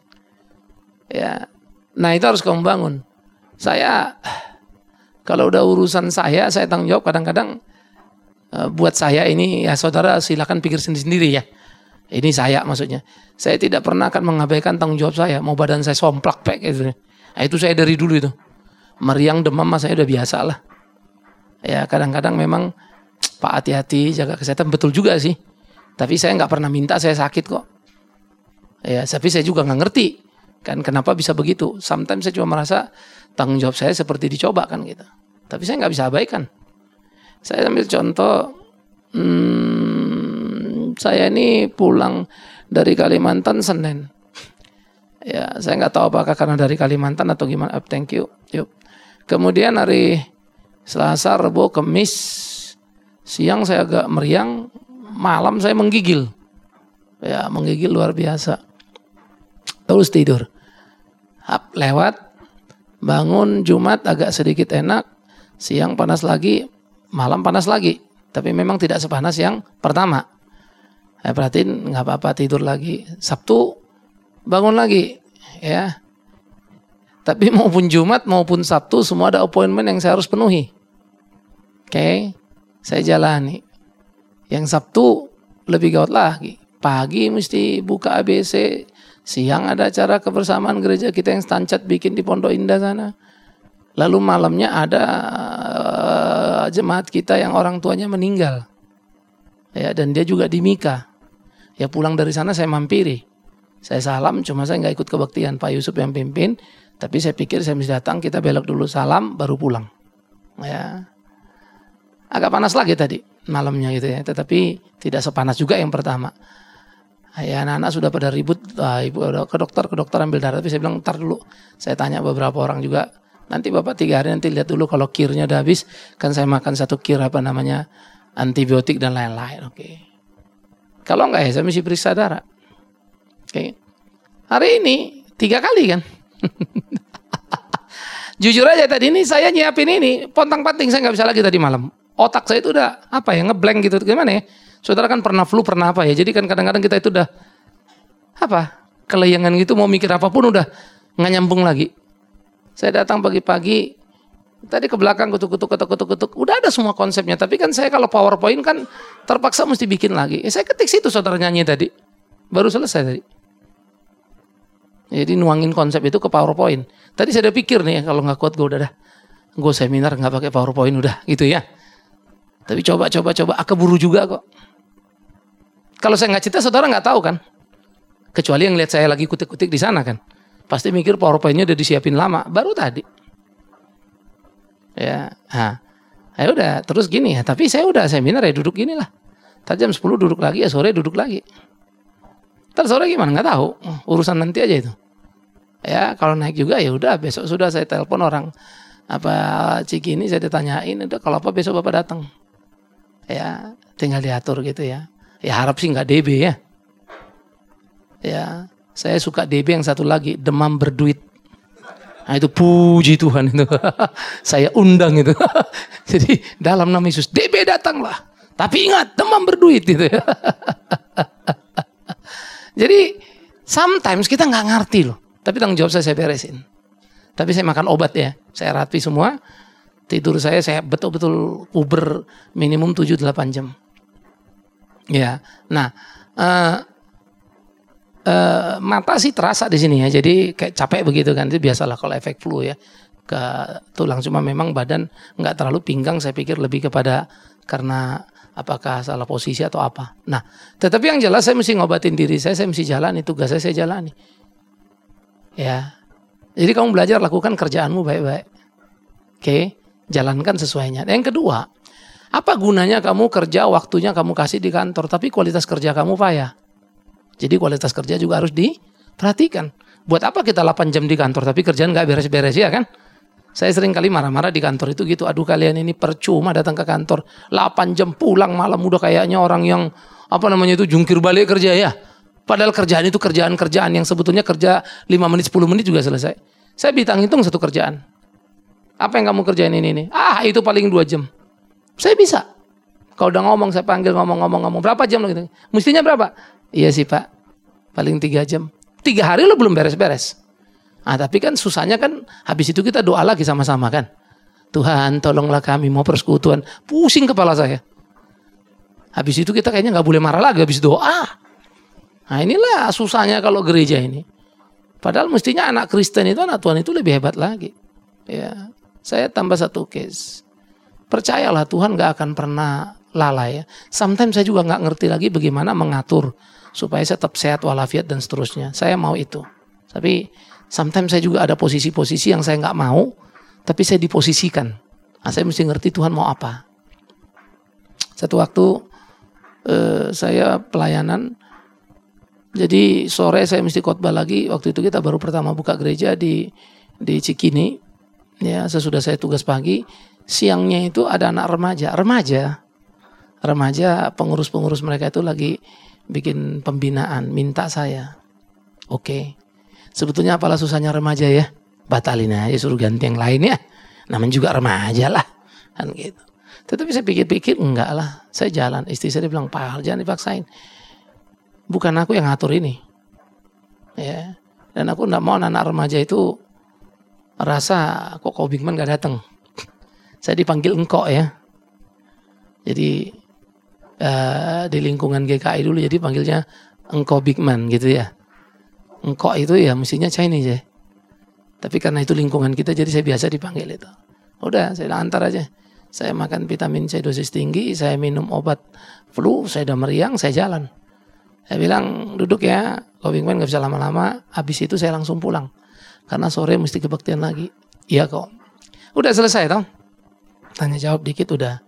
Speaker 1: Ya, nah itu harus kamu bangun. Saya kalau udah urusan saya, saya tanggung jawab kadang-kadang. Buat saya ini ya saudara silakan pikir sendiri-sendiri ya. Ini saya maksudnya. Saya tidak pernah akan mengabaikan tanggung jawab saya. Mau badan saya somplak pek gitu. Nah, itu saya dari dulu itu. Meriang demam mas saya udah biasa lah. Ya kadang-kadang memang Pak hati-hati jaga kesehatan betul juga sih. Tapi saya nggak pernah minta saya sakit kok. Ya tapi saya juga nggak ngerti kan kenapa bisa begitu. Sometimes saya cuma merasa tanggung jawab saya seperti dicoba kan gitu. Tapi saya nggak bisa abaikan. Saya ambil contoh, hmm, saya ini pulang dari Kalimantan Senin. Ya, saya nggak tahu apakah karena dari Kalimantan atau gimana. Thank you. Yuk. Kemudian hari Selasa, Rabu, Kamis, siang saya agak meriang, malam saya menggigil. Ya, menggigil luar biasa. Terus tidur. Hap, lewat, bangun Jumat agak sedikit enak, siang panas lagi. Malam panas lagi, tapi memang tidak sepanas yang pertama. Saya perhatiin nggak apa-apa tidur lagi. Sabtu bangun lagi, ya. Tapi maupun Jumat maupun Sabtu semua ada appointment yang saya harus penuhi. Oke, okay? Saya jalani. Yang Sabtu lebih gawat lagi. Pagi mesti buka A B C, siang ada acara kebersamaan gereja kita yang stancat bikin di Pondok Indah sana. Lalu malamnya ada uh, jemaat kita yang orang tuanya meninggal. Ya, dan dia juga di Mika. Ya pulang dari sana saya mampiri. Saya salam, cuma saya nggak ikut kebaktian Pak Yusuf yang pimpin. Tapi saya pikir saya mesti datang, kita belok dulu salam, baru pulang. Ya. agak panas lagi tadi malamnya gitu ya. Tetapi tidak sepanas juga yang pertama. Ya anak-anak sudah pada ribut, ah, ibu udah ke dokter, ke dokter ambil darah. Tapi saya bilang ntar dulu. Saya tanya beberapa orang juga. Nanti bapak tiga hari nanti lihat dulu kalau kirnya udah habis. Kan saya makan satu kir apa namanya antibiotik dan lain-lain. Oke. Okay. Kalau enggak ya saya mesti periksa darah. Oke. Okay. Hari ini tiga kali kan. Jujur aja tadi ini saya nyiapin ini pontang-panting saya nggak bisa lagi tadi malam. Otak saya itu udah apa ya ngeblank gitu gimana ya? Saudara kan pernah flu pernah apa ya? Jadi kan kadang-kadang kita itu udah apa kelayangan gitu mau mikir apapun udah nggak nyambung lagi. Saya datang pagi-pagi tadi ke belakang kutuk-kutuk kutuk-kutuk udah ada semua konsepnya. Tapi kan saya kalau PowerPoint kan terpaksa mesti bikin lagi. Eh, saya ketik situ saudara nyanyi tadi baru selesai tadi. Jadi nuangin konsep itu ke PowerPoint. Tadi saya udah pikir nih kalau nggak kuat gue udah dah. Gue seminar nggak pakai PowerPoint udah gitu ya. Tapi coba coba coba ah, keburu juga kok. Kalau saya nggak cerita saudara nggak tahu kan. Kecuali yang lihat saya lagi kutik-kutik di sana kan. Pasti mikir PowerPoint-nya udah disiapin lama. Baru tadi. Ya, nah, ya udah terus gini ya. Tapi saya udah seminar ya duduk gini lah. Tadi jam sepuluh duduk lagi ya sore duduk lagi. Ntar sore gimana nggak tahu. Urusan nanti aja itu. Ya kalau naik juga ya udah besok sudah saya telepon orang apa Ciki ini saya ditanyain udah kalau apa besok bapak datang. Ya tinggal diatur gitu ya. Ya harap sih nggak D B ya. Ya saya suka D B yang satu lagi demam berduit. Nah itu puji Tuhan itu. Saya undang itu. Jadi dalam nama Yesus D B datanglah. Tapi ingat demam berduit gitu ya. Jadi sometimes kita nggak ngerti loh. Tapi tanggung jawab saya saya beresin. Tapi saya makan obat ya. Saya rapi semua. Tidur saya saya betul-betul uber minimum tujuh delapan jam. Ya. Nah, uh, uh, mata sih terasa di sini ya. Jadi kayak capek begitu kan. Itu biasalah kalau efek flu ya. Ke tulang cuma memang badan nggak terlalu pinggang. Saya pikir lebih kepada karena apakah salah posisi atau apa. Nah, tetapi yang jelas saya mesti ngobatin diri saya. Saya mesti jalani tugas saya saya jalani. Ya. Jadi kamu belajar lakukan kerjaanmu baik-baik. Oke, jalankan sesuainya. Yang kedua, apa gunanya kamu kerja waktunya kamu kasih di kantor tapi kualitas kerja kamu payah. Jadi kualitas kerja juga harus diperhatikan. Buat apa kita delapan jam di kantor tapi kerjaan nggak beres-beres ya kan? Saya sering kali marah-marah di kantor itu gitu. Aduh kalian ini percuma datang ke kantor delapan jam pulang malam udah kayaknya orang yang apa namanya itu jungkir balik kerja ya. Padahal kerjaan itu kerjaan-kerjaan yang sebetulnya kerja lima menit sepuluh menit juga selesai. Saya hitung-hitung satu kerjaan. Apa yang kamu kerjain ini nih? Ah itu paling dua jam. Saya bisa. Kalau udah ngomong saya panggil ngomong-ngomong-ngomong. Berapa jam lo gitu? Mestinya berapa? Iya sih pak. Paling tiga jam. Tiga hari lo belum beres-beres. Ah tapi kan susahnya kan habis itu kita doa lagi sama-sama kan. Tuhan tolonglah kami mau persekutuan. Pusing kepala saya. Habis itu kita kayaknya nggak boleh marah lagi habis doa. Nah inilah susahnya kalau gereja ini. Padahal mestinya anak Kristen itu anak Tuhan itu lebih hebat lagi. Ya, saya tambah satu case. Percayalah Tuhan gak akan pernah lalai ya. Sometimes saya juga gak ngerti lagi bagaimana mengatur supaya saya tetap sehat walafiat dan seterusnya. Saya mau itu. Tapi sometimes saya juga ada posisi-posisi yang saya gak mau, tapi saya diposisikan. Nah, saya mesti ngerti Tuhan mau apa. Satu waktu eh, saya pelayanan. Jadi sore saya mesti khotbah lagi. Waktu itu kita baru pertama buka gereja di di Cikini. Ya, sesudah saya tugas pagi, siangnya itu ada anak remaja, remaja, remaja pengurus-pengurus mereka itu lagi bikin pembinaan, minta saya. Oke, sebetulnya apalah susahnya remaja ya, batalin aja suruh ganti yang lain ya. Namanya juga remaja lah, kan gitu. Tetapi saya pikir-pikir enggak lah, saya jalan. Istri saya bilang Pak, jangan dipaksain. Bukan aku yang ngatur ini, ya. Dan aku enggak mau anak remaja itu rasa kok kau Bigman gak datang. Saya dipanggil engkau ya. Jadi uh, di lingkungan G K I dulu jadi panggilnya engkau Bigman gitu ya. Engkau itu ya mestinya Chinese ya. Tapi karena itu lingkungan kita jadi saya biasa dipanggil itu. Udah saya antar aja. Saya makan vitamin C dosis tinggi, saya minum obat flu, saya udah meriang, saya jalan. Saya bilang duduk ya, kau Bigman gak bisa lama-lama. Habis itu saya langsung pulang. Karena sore mesti kebaktian lagi. Iya kok. Udah selesai toh. Tanya jawab dikit udah.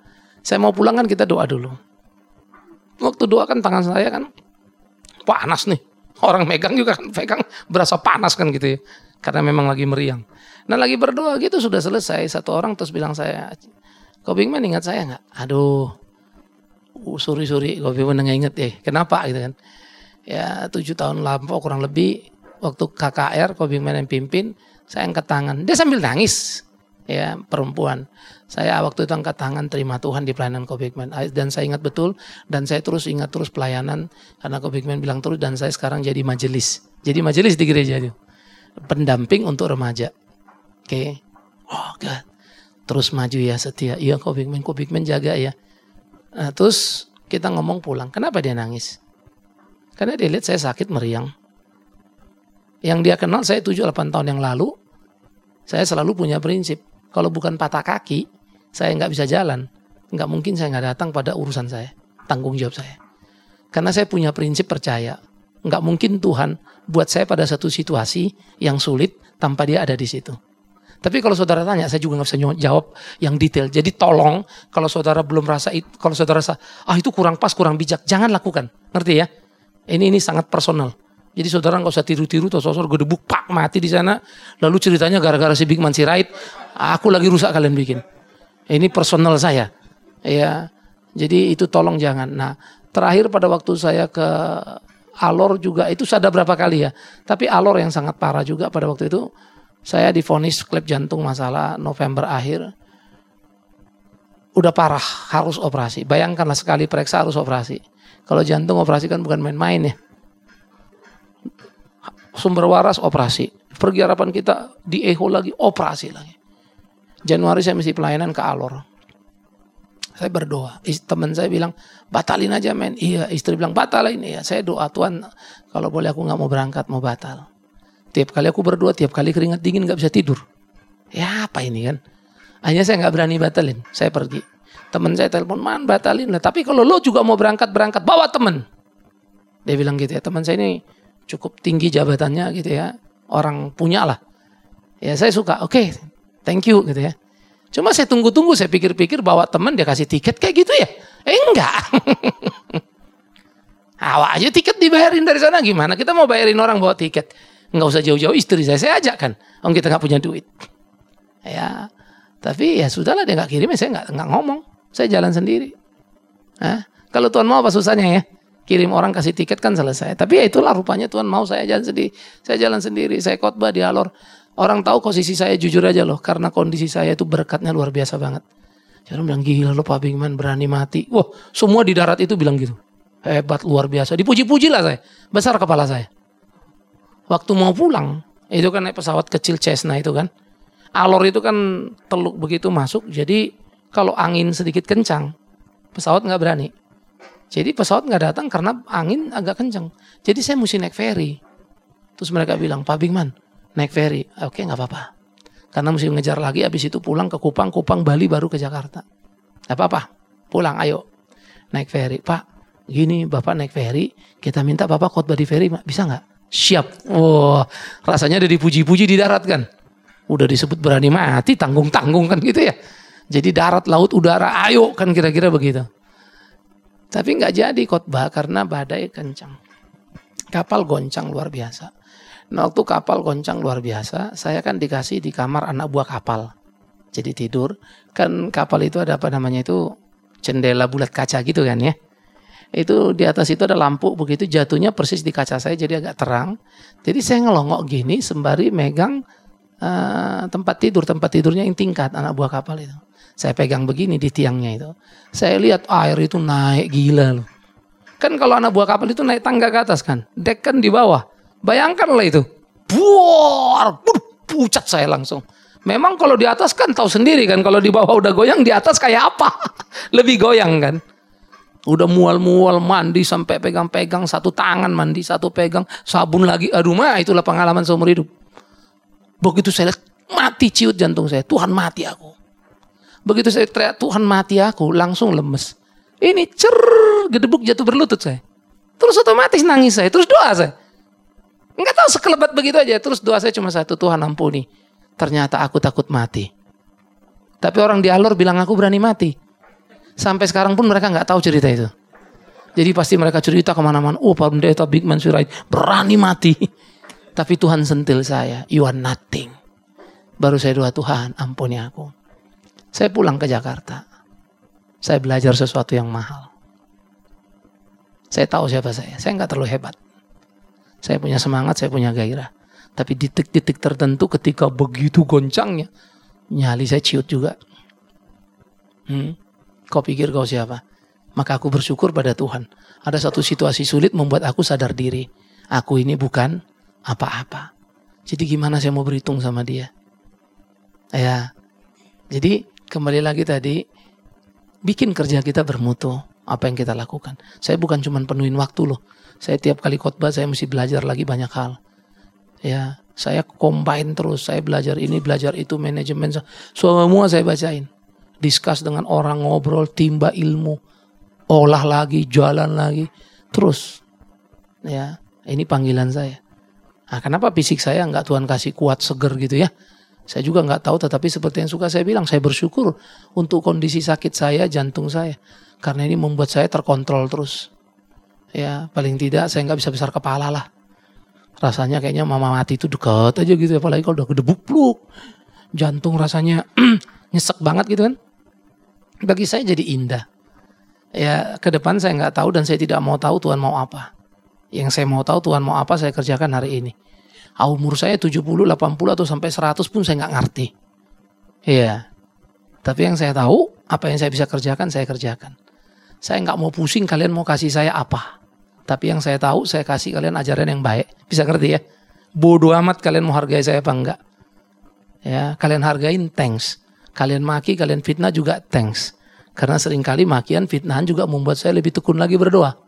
Speaker 1: Saya mau pulang kan kita doa dulu. Waktu doa kan tangan saya kan panas nih. Orang megang juga kan pegang berasa panas kan gitu ya. Karena memang lagi meriang. Nah lagi berdoa gitu sudah selesai. Satu orang terus bilang saya, Ko Bingman ingat saya nggak? Aduh, uh, sorry sorry, Ko Bingman nggak inget ya. Kenapa gitu kan? Ya tujuh tahun lampau kurang lebih waktu K K R Ko Bingman yang pimpin, saya angkat tangan. Dia sambil nangis, ya perempuan. Saya waktu itu angkat tangan terima Tuhan di pelayanan Ko Bingman. Dan saya ingat betul dan saya terus ingat terus pelayanan karena Ko Bingman bilang terus dan saya sekarang jadi majelis. Jadi majelis di gereja itu. Pendamping untuk remaja. Oke. Okay. Oh God. Terus maju ya setia. Iya Ko Bingman, Ko Bingman jaga ya. Nah, terus kita ngomong pulang. Kenapa dia nangis? Karena dia lihat saya sakit meriang. Yang dia kenal saya tujuh delapan tahun yang lalu. Saya selalu punya prinsip. Kalau bukan patah kaki, saya nggak bisa jalan. Nggak mungkin saya nggak datang pada urusan saya. Tanggung jawab saya. Karena saya punya prinsip percaya. Nggak mungkin Tuhan buat saya pada satu situasi yang sulit tanpa dia ada di situ. Tapi kalau saudara tanya, saya juga nggak bisa jawab yang detail. Jadi tolong, kalau saudara belum rasa, kalau saudara rasa, ah itu kurang pas, kurang bijak, jangan lakukan. Ngerti ya? Ini ini sangat personal. Jadi saudara nggak usah tiru-tiru, atau sosor gedebuk, pak mati di sana. Lalu ceritanya gara-gara si Bigman Sirait, aku lagi rusak kalian bikin. Ini personal saya. Ya, jadi itu tolong jangan. Nah, terakhir pada waktu saya ke Alor juga itu ada berapa kali ya. Tapi Alor yang sangat parah juga pada waktu itu. Saya divonis klep jantung masalah November akhir. Udah parah, harus operasi. Bayangkanlah sekali periksa harus operasi. Kalau jantung operasi kan bukan main-main ya. Sumber waras operasi. Pergi harapan kita di echo lagi, operasi lagi. Januari saya mesti pelayanan ke Alor. Saya berdoa. Teman saya bilang, batalin aja men. Iya, istri bilang batalin. Iya, saya doa Tuhan. Kalau boleh aku nggak mau berangkat, mau batal. Tiap kali aku berdoa, tiap kali keringat dingin nggak bisa tidur. Ya apa ini kan? Hanya saya nggak berani batalin. Saya pergi. Teman saya telepon, man batalin lah. Tapi kalau lo juga mau berangkat berangkat, bawa teman. Dia bilang gitu ya. Teman saya ini cukup tinggi jabatannya gitu ya. Orang punya lah. Ya saya suka. Oke, okay, thank you gitu ya. Cuma saya tunggu-tunggu, saya pikir-pikir bawa teman dia kasih tiket kayak gitu ya. Eh enggak. Awak aja tiket dibayarin dari sana gimana? Kita mau bayarin orang bawa tiket. Enggak usah jauh-jauh istri saya, saya ajak kan. Om kita nggak punya duit. Ya, tapi ya sudahlah dia nggak kirim, saya nggak nggak ngomong. Saya jalan sendiri. Hah? Kalau Tuhan mau apa susahnya ya? Kirim orang kasih tiket kan selesai. Tapi ya itulah rupanya Tuhan mau saya jalan sendiri. Saya jalan sendiri, saya khotbah di Alor. Orang tahu posisi saya jujur aja loh. Karena kondisi saya itu berkatnya luar biasa banget. Jadi bilang gila loh Pak Bingman berani mati. Wah semua di darat itu bilang gitu. Hebat luar biasa. Dipuji-puji lah saya. Besar kepala saya. Waktu mau pulang. Itu kan naik pesawat kecil Cessna itu kan. Alor itu kan teluk begitu masuk. Jadi kalau angin sedikit kencang. Pesawat gak berani. Jadi pesawat gak datang karena angin agak kencang. Jadi saya mesti naik ferry. Terus mereka bilang Pak Bingman naik ferry. Oke gak apa-apa. Karena mesti ngejar lagi. Habis itu pulang ke Kupang. Kupang Bali baru ke Jakarta. Gak apa-apa. Pulang ayo. Naik ferry. Pak gini Bapak naik ferry. Kita minta Bapak khotbah di ferry. Bisa gak? Siap. Wah, rasanya udah dipuji-puji di darat kan. Udah disebut berani mati, tanggung-tanggung kan gitu ya. Jadi darat, laut, udara, ayo kan kira-kira begitu. Tapi nggak jadi khotbah karena badai kencang. Kapal goncang luar biasa. Nah waktu kapal goncang luar biasa, saya kan dikasih di kamar anak buah kapal. Jadi tidur, kan kapal itu ada apa namanya itu jendela bulat kaca gitu kan ya. Itu di atas itu ada lampu begitu jatuhnya persis di kaca saya jadi agak terang. Jadi saya ngelongok gini sembari megang uh, tempat tidur, tempat tidurnya yang tingkat anak buah kapal itu. Saya pegang begini di tiangnya itu. Saya lihat air itu naik gila loh. Kan kalau anak buah kapal itu naik tangga ke atas kan, dek kan di bawah. Bayangkanlah itu. Buar, pucat saya langsung. Memang kalau di atas kan tahu sendiri kan kalau di bawah udah goyang di atas kayak apa? Lebih goyang kan. Udah mual-mual mandi sampai pegang-pegang satu tangan mandi, satu pegang sabun lagi. Aduh mah itulah pengalaman seumur hidup. Begitu saya lihat mati ciut jantung saya. Tuhan mati aku. Begitu saya teriak Tuhan mati aku langsung lemes. Ini cer gedebuk jatuh berlutut saya. Terus otomatis nangis saya. Terus doa saya. Enggak tahu sekelebat begitu aja. Terus doa saya cuma satu, Tuhan ampuni. Ternyata aku takut mati. Tapi orang di Alor bilang aku berani mati. Sampai sekarang pun mereka nggak tahu cerita itu. Jadi pasti mereka cerita kemana-mana. Oh Pak Pendeta Big Man Surai berani mati. Tapi Tuhan sentil saya. You are nothing. Baru saya doa, Tuhan ampuni aku. Saya pulang ke Jakarta. Saya belajar sesuatu yang mahal. Saya tahu siapa saya. Saya nggak terlalu hebat. Saya punya semangat, saya punya gairah. Tapi titik-titik tertentu ketika begitu goncangnya, nyali saya ciut juga. Hmm. Kau pikir kau siapa? Maka aku bersyukur pada Tuhan. Ada satu situasi sulit membuat aku sadar diri. Aku ini bukan apa-apa. Jadi gimana saya mau berhitung sama dia? Ya. Jadi kembali lagi tadi, bikin kerja kita bermutu. Apa yang kita lakukan. Saya bukan cuma penuhin waktu loh. Saya tiap kali khotbah saya mesti belajar lagi banyak hal. Ya, saya combine terus. Saya belajar ini, belajar itu, manajemen. Semua saya bacain. Discuss dengan orang, ngobrol, timba ilmu, olah lagi, jalan lagi, terus, ya ini panggilan saya. Nah, kenapa fisik saya nggak Tuhan kasih kuat, seger gitu ya? Saya juga nggak tahu, tetapi seperti yang suka saya bilang, saya bersyukur untuk kondisi sakit saya, jantung saya, karena ini membuat saya terkontrol terus. Ya paling tidak saya nggak bisa besar kepala lah. Rasanya kayaknya mama mati itu dekat aja gitu, apalagi kalau udah gedebuk pluk, jantung rasanya nyesek banget gitu kan. Bagi saya jadi indah. Ya ke depan saya nggak tahu dan saya tidak mau tahu Tuhan mau apa. Yang saya mau tahu Tuhan mau apa saya kerjakan hari ini. Umur saya tujuh puluh, delapan puluh atau sampai seratus pun saya nggak ngerti. Iya. Tapi yang saya tahu apa yang saya bisa kerjakan saya kerjakan. Saya nggak mau pusing kalian mau kasih saya apa. Tapi yang saya tahu saya kasih kalian ajaran yang baik. Bisa ngerti ya? Bodoh amat kalian mau hargai saya apa enggak. Ya, kalian hargain thanks. Kalian maki, kalian fitnah juga thanks. Karena seringkali makian, fitnahan juga membuat saya lebih tekun lagi berdoa.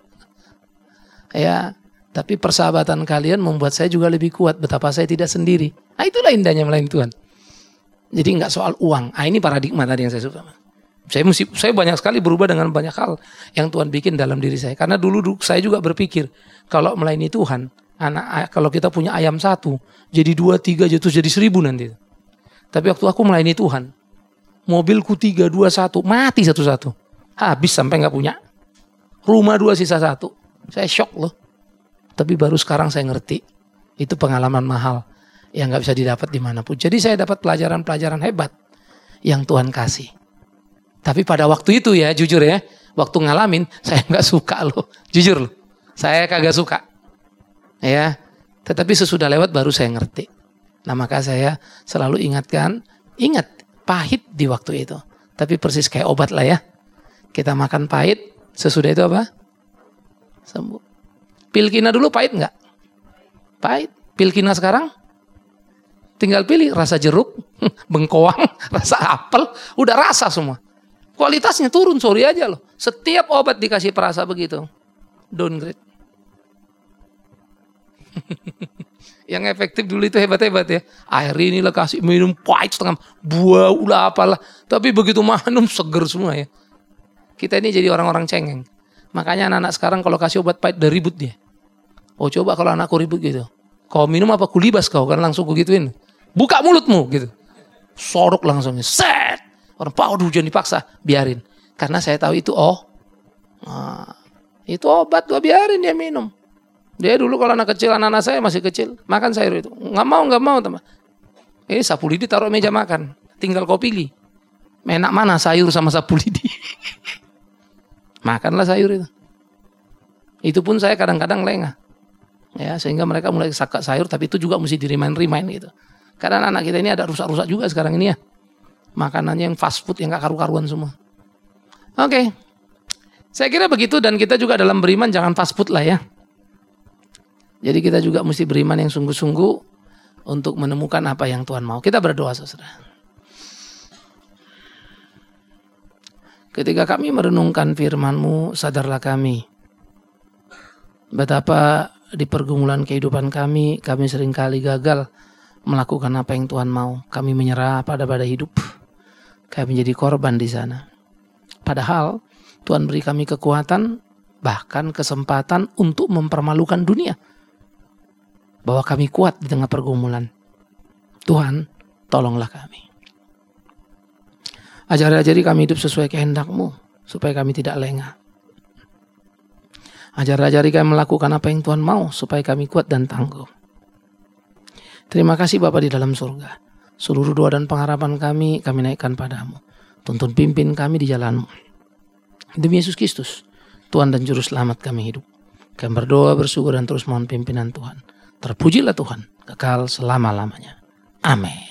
Speaker 1: Ya, tapi persahabatan kalian membuat saya juga lebih kuat. Betapa saya tidak sendiri. Nah itulah indahnya melayani Tuhan. Jadi nggak soal uang. Ah ini paradigma tadi yang saya suka. Saya mesti, saya banyak sekali berubah dengan banyak hal yang Tuhan bikin dalam diri saya. Karena dulu saya juga berpikir kalau melayani Tuhan, anak kalau kita punya ayam satu, jadi dua, tiga, jatuh jadi seribu nanti. Tapi waktu aku melayani Tuhan, mobilku tiga, dua, satu, mati satu-satu. Habis sampai nggak punya. Rumah dua, sisa satu. Saya shock loh. Tapi baru sekarang saya ngerti. Itu pengalaman mahal yang nggak bisa didapat dimanapun. Jadi saya dapat pelajaran-pelajaran hebat yang Tuhan kasih. Tapi pada waktu itu ya, jujur ya, waktu ngalamin, saya nggak suka loh. Jujur loh, saya kagak suka. Ya, tetapi sesudah lewat baru saya ngerti. Nah maka saya selalu ingatkan, ingat pahit di waktu itu. Tapi persis kayak obat lah ya. Kita makan pahit, sesudah itu apa? Sembuh. Pilkina dulu pahit nggak? Pahit. Pilkina sekarang? Tinggal pilih rasa jeruk, bengkoang, rasa apel, udah rasa semua. Kualitasnya turun, sorry aja loh. Setiap obat dikasih perasa begitu. Downgrade. Yang efektif dulu itu hebat-hebat ya. Air ini lah kasih minum pahit setengah buah ulah apalah. Tapi begitu minum seger semua ya. Kita ini jadi orang-orang cengeng. Makanya anak-anak sekarang kalau kasih obat pahit udah ribut dia. Oh coba kalau anakku ribut gitu. Kau minum apa kulibas kau kan langsung ku gituin. Buka mulutmu gitu. Sorok langsung. Set. Orang pau hujan dipaksa, biarin. Karena saya tahu itu oh, nah, itu obat, gua biarin dia minum. Dia dulu kalau anak kecil, anak-anak saya masih kecil, makan sayur itu. Nggak mau, nggak mau teman. Ini sapu lidi taruh meja makan, tinggal kau pilih. Enak mana sayur sama sapu lidi? Makanlah sayur itu. Itu pun saya kadang-kadang lengah. Ya, sehingga mereka mulai sakat sayur, tapi itu juga mesti di-remind-remind gitu. Karena anak kita ini ada rusak-rusak juga sekarang ini ya. Makanannya yang fast food yang gak karu-karuan semua. Oke. Okay. Saya kira begitu dan kita juga dalam beriman jangan fast food lah ya. Jadi kita juga mesti beriman yang sungguh-sungguh untuk menemukan apa yang Tuhan mau. Kita berdoa saudara. Ketika kami merenungkan firman-Mu, sadarlah kami. Betapa di pergumulan kehidupan kami, kami seringkali gagal melakukan apa yang Tuhan mau. Kami menyerah pada pada hidup. Kami menjadi korban di sana. Padahal Tuhan beri kami kekuatan, bahkan kesempatan untuk mempermalukan dunia. Bahwa kami kuat di tengah pergumulan. Tuhan, tolonglah kami. Ajari-ajari kami hidup sesuai kehendak-Mu. supaya kami tidak lengah. Ajar-ajari kami melakukan apa yang Tuhan mau, supaya kami kuat dan tangguh. Terima kasih Bapa di dalam surga. Seluruh doa dan pengharapan kami, kami naikkan padamu. Tuntun pimpin kami di jalan-Mu. Demi Yesus Kristus, Tuhan dan Juru Selamat kami hidup. Kami berdoa, bersyukur dan terus mohon pimpinan Tuhan. Terpujilah Tuhan, kekal selama-lamanya. Amin.